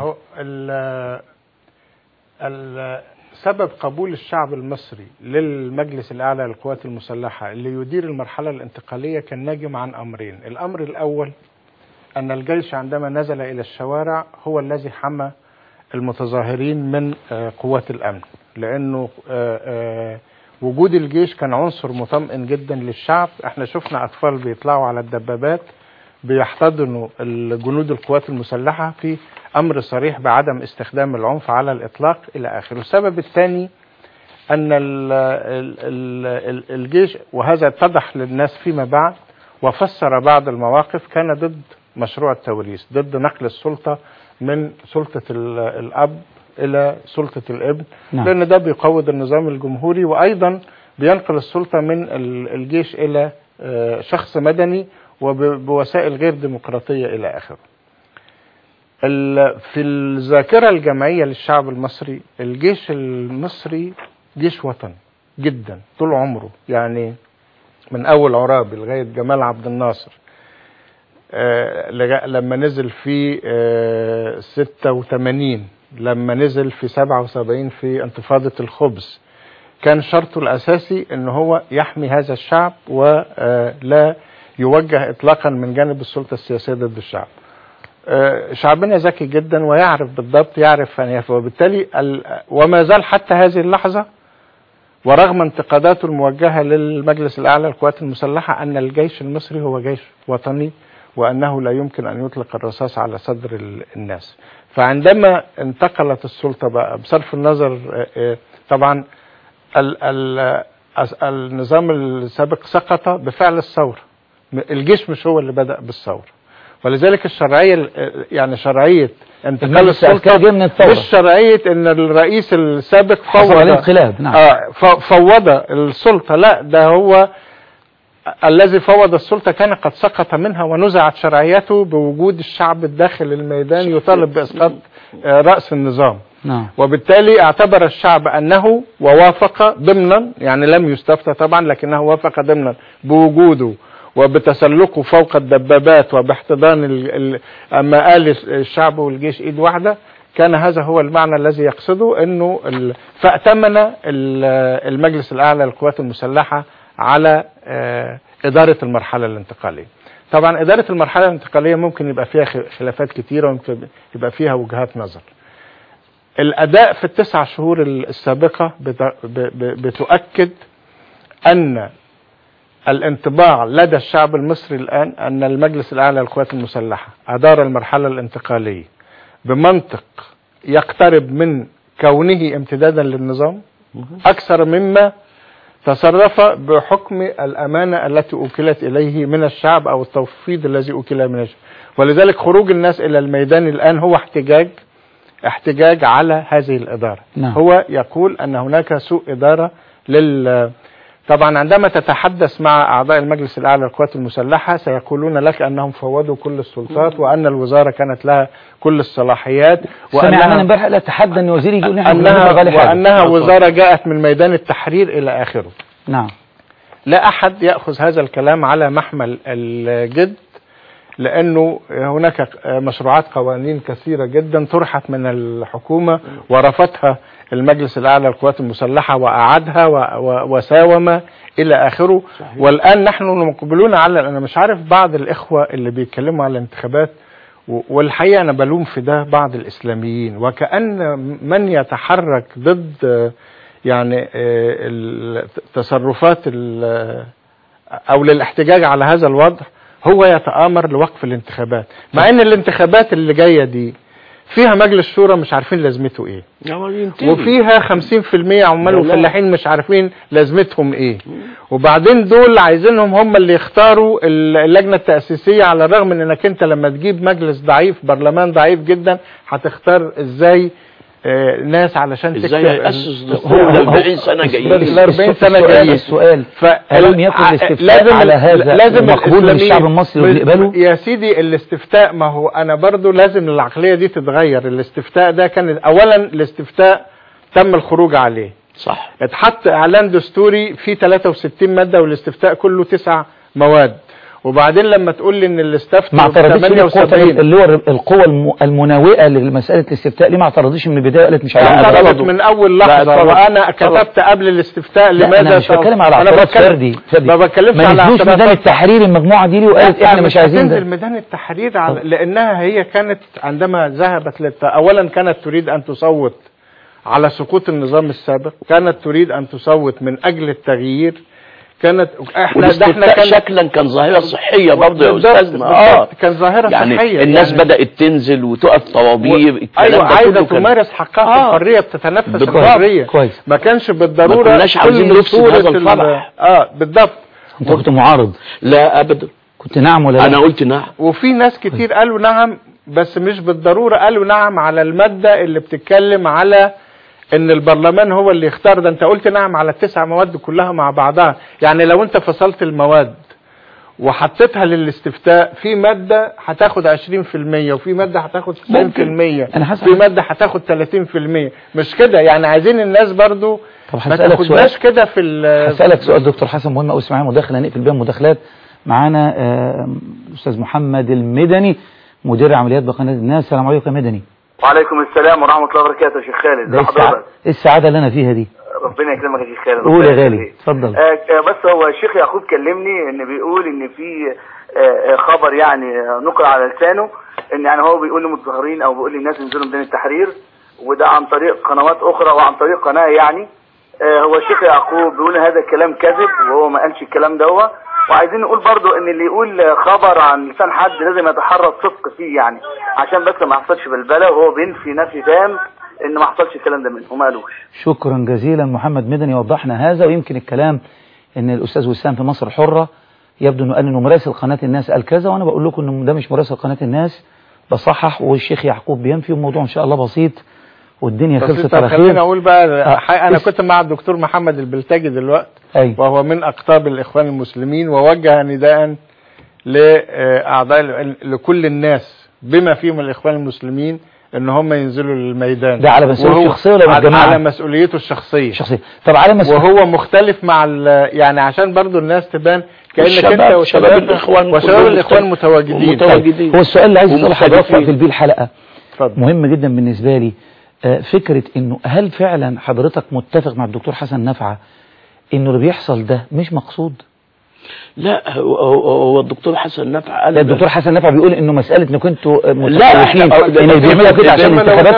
سبب قبول الشعب المصري للمجلس الأعلى للقوات المسلحة اللي يدير المرحلة الانتقالية كان ناجم عن أمرين. الأمر الأول أن الجيش عندما نزل إلى الشوارع هو الذي حمى المتظاهرين من قوات الأمن، لأنه وجود الجيش كان عنصر مطمئن جدا للشعب. احنا شفنا أطفال بيطلعوا على الدبابات بيحتضنوا الجنود القوات المسلحة في أمر صريح بعدم استخدام العنف على الإطلاق إلى آخره. السبب الثاني أن الجيش، وهذا اتضح للناس فيما بعد وفسر بعض المواقف، كان ضد مشروع التوريث، ضد نقل السلطة من سلطة الأب إلى سلطة الابن. نعم. لأن ده بيقوض النظام الجمهوري، وأيضا بينقل السلطة من الجيش إلى شخص مدني وبوسائل غير ديمقراطية إلى آخره. في الذاكرة الجماعية للشعب المصري، الجيش المصري جيش وطني جدا طول عمره، يعني من أول عرابي لغاية جمال عبد الناصر، لما نزل في 86، لما نزل في 77 في انتفاضة الخبز، كان شرطه الأساسي أنه هو يحمي هذا الشعب ولا يوجه إطلاقا من جانب السلطة السياسية ضد الشعب. شعبنا ذكي جدا ويعرف بالضبط، يعرف أن يفعل، وبالتالي وما زال حتى هذه اللحظة ورغم انتقاداته الموجهة للمجلس الأعلى للقوات المسلحة أن الجيش المصري هو جيش وطني، وأنه لا يمكن أن يطلق الرصاص على صدر الناس. فعندما انتقلت السلطة بقى بصرف النظر طبعا النظام السابق سقط بفعل الثورة، الجيش مش هو اللي بدأ بالثورة، ولذلك الشرعية يعني شرعية انتقال السلطة مش شرعية ان الرئيس السابق فوض الانقلاب. نعم. فوض السلطة، لا، ده هو الذي فوض السلطة كان قد سقط منها ونزعت شرعيته بوجود الشعب الداخل الميدان يطالب بإسقاط رأس النظام. نعم. وبالتالي اعتبر الشعب أنه ووافق ضمنا، يعني لم يستفتى طبعا لكنه وافق ضمنا بوجوده وبتسلقه فوق الدبابات وباحتضان أما قال الشعب والجيش إيد واحدة، كان هذا هو المعنى الذي يقصده أنه فأتمن المجلس الأعلى للقوات المسلحة على إدارة المرحلة الانتقالية. طبعا إدارة المرحلة الانتقالية ممكن يبقى فيها خلافات كتيرة وممكن يبقى فيها وجهات نظر. الأداء في ال9 شهور السابقة بتؤكد أن الانطباع لدى الشعب المصري الآن أن المجلس الأعلى للقوات المسلحة أدار المرحلة الانتقالية بمنطق يقترب من كونه امتدادا للنظام أكثر مما تصرف بحكم الأمانة التي أوكلت إليه من الشعب أو التوفيض الذي أوكل من الشعب. ولذلك خروج الناس إلى الميدان الآن هو احتجاج على هذه الإدارة. نعم. هو يقول أن هناك سوء إدارة طبعا عندما تتحدث مع أعضاء المجلس الأعلى للقوات المسلحة سيقولون لك أنهم فوضوا كل السلطات وأن الوزارة كانت لها كل الصلاحيات سمعنا امبارح لا تحدى أن وزير يقول وأنها وزارة جاءت من ميدان التحرير إلى آخره. نعم. لا أحد يأخذ هذا الكلام على محمل الجد، لأنه هناك مشروعات قوانين كثيرة جدا طرحت من الحكومة ورفضها المجلس الأعلى للقوات المسلحة وأعادها وساوم إلى آخره. والآن نحن مقبلون على، أنا مش عارف بعض الإخوة اللي بيتكلموا على الانتخابات، والحقيقة أنا بلوم في ده بعض الإسلاميين، وكأن من يتحرك ضد يعني التصرفات أو للاحتجاج على هذا الوضع هو يتآمر لوقف الانتخابات، مع ان الانتخابات اللي جاية دي فيها مجلس شورى مش عارفين لازمته ايه، وفيها 50% عمال وفلاحين مش عارفين لازمتهم ايه، وبعدين دول عايزينهم هم اللي يختاروا اللجنة التأسيسية، على الرغم من انك انت لما تجيب مجلس ضعيف برلمان ضعيف جدا هتختار ازاي ناس علشان ازاي يأسس دستور 40 سنة جايين 40 سنة جايين. السؤال ألم يكن الاستفتاء على هذا لازم مقبول من الشعب المصري وبيقبله؟ يا سيدي الاستفتاء، ما هو أنا برضو لازم العقلية دي تتغير. الاستفتاء ده كان أولا الاستفتاء تم الخروج عليه، صح، اتحط إعلان دستوري فيه 63 مادة والاستفتاء كله 9 مواد، وبعدين لما تقول لي ان اللي استفتوا ما اعترضتش اللي هو القوى المناوئه لمساله الاستفتاء، ليه ما اعترضتش من البدايه وقالت مش عايزين؟ اعترضت من اول لحظه، وانا كتبت قبل الاستفتاء لماذا. انا مش بتكلم على اعتراض فردي، ما بتكلمش على اعتراض ميدان التحرير. المجموعه دي وقالت احنا مش عايزين ده. ميدان التحرير لانها هي كانت عندما ذهبت اولا كانت تريد ان تصوت على سقوط النظام السابق، كانت تريد ان تصوت من اجل التغيير، كانت احنا شكلا كان ظاهره صحيه برضه يا استاذنا. كان ظاهره يعني صحيه، الناس يعني بدات تنزل وتقف طوابير، ايوه عايزه تمارس حقها في الحريه، بتتنفس الحريه، ما كانش بالضروره ما كناش عاوزين نفسد هذا الفرح. بالضبط. انت كنت معارض؟ لا ابدا. كنت نعم ولا لا؟ انا قلت نعم، وفي ناس كتير قالوا نعم، بس مش بالضروره قالوا نعم على الماده اللي بتتكلم على ان البرلمان هو اللي يختار. ده انت قلت نعم على ال9 مواد كلها مع بعضها. يعني لو انت فصلت المواد وحطيتها للاستفتاء، في مادة هتاخد 20% وفي مادة هتاخد 90%، في مادة هتاخد 30%. مش كده يعني، عايزين الناس برضو ما تاخدناش كده في هسألك سؤال دكتور حسن مهم قوي، اسمعي مداخلة نقفل بيها مداخلات. معانا الاستاذ محمد المدني مدير عمليات بقناة الناس. السلام عليكم يا مدني. وعليكم السلام ورحمة الله وبركاته يا شيخ خالد. ايه السعادة اللي انا فيها دي؟ ربنا يكرمك يا شيخ خالد. قول يا غالي اتفضل. بس هو الشيخ يعقوب كلمني ان بيقول ان في خبر يعني نقل على لسانه، ان يعني هو بيقول للمتظاهرين او بيقول للناس انزلوا ميدان التحرير، وده عن طريق قنوات اخرى وعن طريق قناة يعني. هو الشيخ يعقوب بيقول هذا الكلام كذب وهو ما قالش الكلام ده. وعايزين نقول برضو ان اللي يقول خبر عن لسان حد لازم يتحرى الصدق فيه يعني، عشان بس ما يحصلش بالبلا، وهو بينفي نفي تام ان ما حصلش الكلام ده منه وما قالوش. شكرا جزيلا محمد مدني، وضحنا هذا. ويمكن الكلام ان الاستاذ وسام في مصر الحرة يبدو انه قال انه مراسل قناة الناس قال كذا، وانا بقول لكم انه ده مش مراسل قناة الناس، بصحح، والشيخ يعقوب بينفي. الموضوع ان شاء الله بسيط والدنيا خلصت على خليني خير. اقول بقى انا كنت مع الدكتور محمد البلتاجي دلوقتي، وهو من اقطاب الاخوان المسلمين، ووجه نداء لاعضاء لكل الناس بما فيهم الاخوان المسلمين ان هم ينزلوا للميدان. ده على مسؤوليته الشخصيه ولا الجماعه؟ على مسؤوليته الشخصيه. طب على وهو مختلف مع يعني عشان برضو الناس تبان كانك انت وشباب الاخوان متواجدين. هو السؤال اللي عايز اساله حضرتك في قلب الحلقه مهم جدا بالنسبه لي، فكره انه هل فعلا حضرتك متفق مع الدكتور حسن نفعه انه اللي بيحصل ده مش مقصود؟ لا، هو الدكتور حسن نفع قال، الدكتور حسن نفع بيقول انه مساله انكم انتوا متخوفين ان بيعملوا كده عشان الانتخابات.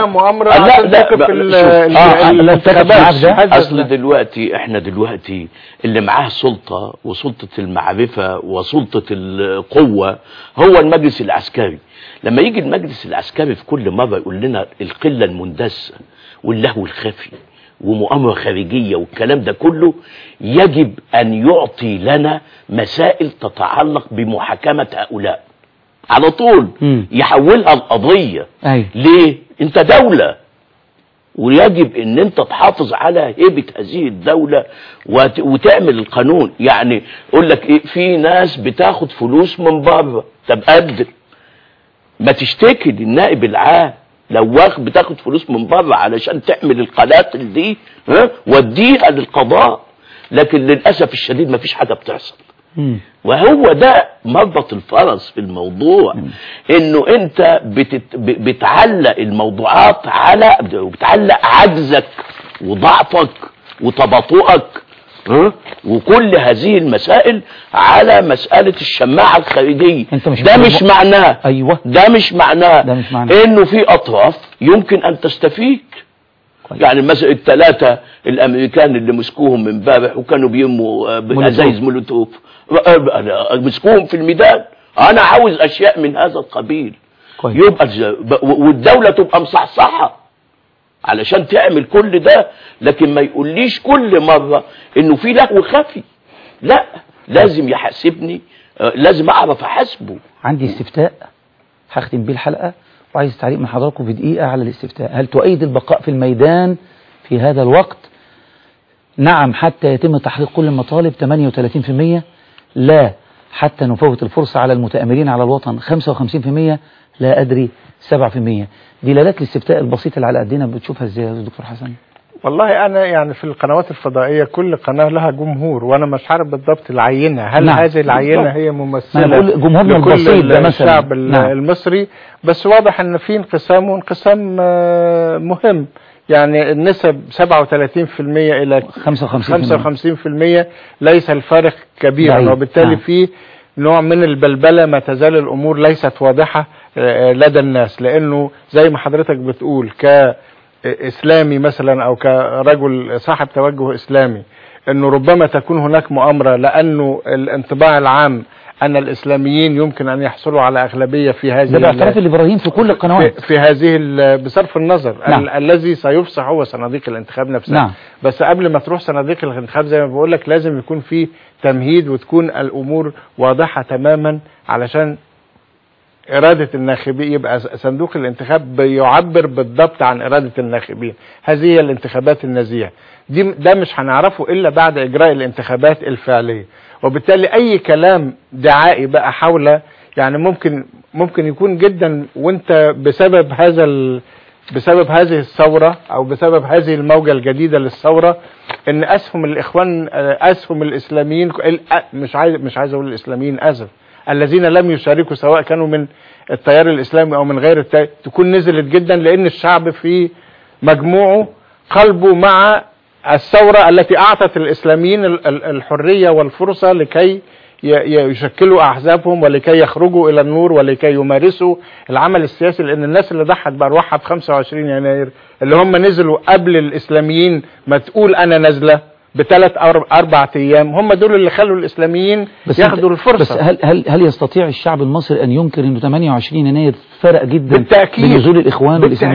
لا اصل احنا دلوقتي اللي معاه سلطه وسلطه المعرفه وسلطه القوه هو المجلس العسكري. لما يجي المجلس العسكري في كل مره يقول لنا القله المندسه واللهو الخفي ومؤامرة خارجية والكلام ده كله، يجب أن يعطي لنا مسائل تتعلق بمحاكمة هؤلاء على طول. يحولها القضية. ليه؟ أنت دولة ويجب أن أنت تحافظ على هيبة هذه الدولة وتعمل القانون. يعني يقول لك إيه، في ناس بتاخد فلوس من بره، طب قدر ما تشتكي للنائب العام لو بتاخد فلوس من بره علشان تعمل القلاقل دي، وديها للقضاء. لكن للاسف الشديد مفيش حاجه بتحصل. وهو ده مربط الفرس في الموضوع، انه انت بتعلق الموضوعات على، بتعلق عجزك وضعفك وتباطؤك وكل هذه المسائل على مسألة الشماعة الخارجية. ده مش معناه ده مش معناه انه في اطراف يمكن ان تستفيد. يعني مثلا الثلاثة الامريكان اللي مسكوهم من امبارح وكانوا بيموا بأزايز مولوتوف، مسكوهم في الميدان. انا عاوز اشياء من هذا القبيل. يبقى والدولة تبقى مصحصحة علشان تعمل كل ده، لكن ما يقوليش كل مرة انه في لهو خفي. لا، لازم يحاسبني، لازم اعرف احاسبه. عندي استفتاء هختم بيه الحلقة، وعايز تعليق من حضراتكم في دقيقة على الاستفتاء. هل تؤيد البقاء في الميدان في هذا الوقت؟ نعم حتى يتم تحقيق كل المطالب 38%، لا حتى نفوت الفرصة على المتآمرين على الوطن 55%، لا أدري 7%. دلالات الاستفتاء البسيطة اللي على قدنا بتشوفها ازاي يا دكتور حسن؟ والله أنا يعني في القنوات الفضائية كل قناة لها جمهور، وأنا مش عارف بالضبط العينة، هل هذه العينة هي ممثلة لكل الشعب المصري؟ بس واضح أن في انقسام، وانقسام مهم. يعني النسب 37% إلى 55% ليس الفارق كبيرا، وبالتالي في نوع من البلبلة، ما تزال الأمور ليست واضحة لدى الناس. لأنه زي ما حضرتك بتقول كإسلامي مثلا أو كرجل صاحب توجه إسلامي، أنه ربما تكون هناك مؤامرة، لأنه الانطباع العام أن الإسلاميين يمكن أن يحصلوا على أغلبية في هذه، ده باعتراف الإبراهيم في كل القنوات في هذه بصرف النظر. الذي سيفصح هو صناديق الانتخاب نفسها. بس قبل ما تروح صناديق الانتخاب زي ما بقول لك لازم يكون في تمهيد، وتكون الأمور واضحة تماما علشان إرادة الناخبين، يبقى صندوق الانتخاب بيعبر بالضبط عن إرادة الناخبين. هذه هي الانتخابات النزيهة. ده مش هنعرفه إلا بعد إجراء الانتخابات الفعلية. وبالتالي أي كلام دعائي بقى حول، يعني ممكن يكون جدا، وانت بسبب هذه الثورة أو بسبب هذه الموجة الجديدة للثورة، إن أسهم الإخوان، أسهم الإسلاميين، مش عايز أقول الإسلاميين، أسف، الذين لم يشاركوا سواء كانوا من التيار الإسلامي أو من غير التيار، تكون نزلت جدا، لأن الشعب في مجموعه قلبه مع الثورة التي أعطت الإسلاميين الحرية والفرصة لكي يشكلوا أحزابهم ولكي يخرجوا إلى النور ولكي يمارسوا العمل السياسي. لأن الناس اللي ضحت بأرواحها في 25 يناير اللي هم نزلوا قبل الإسلاميين ما تقول أنا نازلة ب3 أو 4 أيام، هم دول اللي خلوا الإسلاميين ياخدوا الفرصة. بس هل يستطيع الشعب المصري أن ينكر أنه 28 يناير فرق جدا بالتأكيد بنزول الإخوان والإسلاميين؟ بالتأكيد.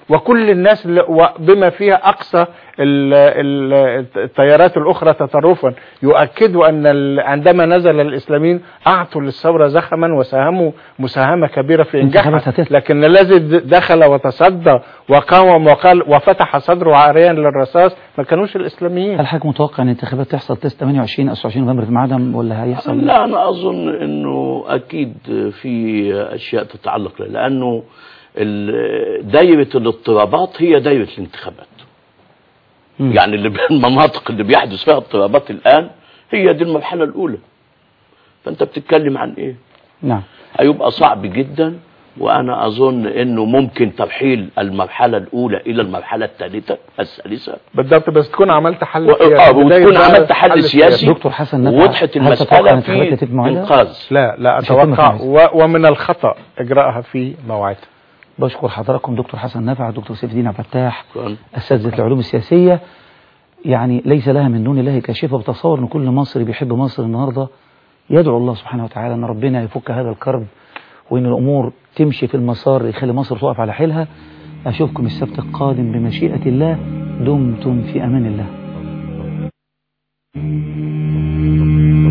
وكل الناس بما فيها أقصى التيارات الأخرى تطرفا يؤكدوا أن عندما نزل الإسلاميين أعطوا للثورة زخما وساهموا مساهمة كبيرة في إنجاحها، لكن الذي دخل وتصدى وقاوم وقال وفتح صدره عاريا للرصاص ما كانوش الإسلاميين. هل حضرتك متوقع أن الانتخابات تحصل 28 أو 29 نوفمبر في معدم ولا هيحصل؟ لا، أنا أظن أنه أكيد في أشياء تتعلق لأنه دايرة الاضطرابات هي دايرة الانتخابات. يعني المناطق اللي بيحدث فيها اضطرابات الآن هي دي المرحلة الأولى. فأنت بتتكلم عن إيه؟ نعم. هيبقى صعب جدا، وأنا أظن أنه ممكن ترحيل المرحلة الأولى إلى المرحلة الثالثة الثالثة بالضبط، بس تكون عملت حل سياسي. وتكون عملت حل سياسي. دكتور حسن نفع، وضحت المسألة في إنقاذ. لا أتوقع ومن الخطأ إجراءها في موعدها. بشكر حضراتكم دكتور حسن نفع، دكتور سيف الدين عبد الفتاح، أساتذة العلوم السياسية. يعني ليس لها من دون الله كاشفة. بتصور أن كل مصري بيحب مصر النهاردة يدعو الله سبحانه وتعالى أن ربنا يفك هذا الكرب، وأن الأمور تمشي في المسار يخلي مصر تقف على حيلها. أشوفكم السبت القادم بمشيئة الله. دمتم في أمان الله.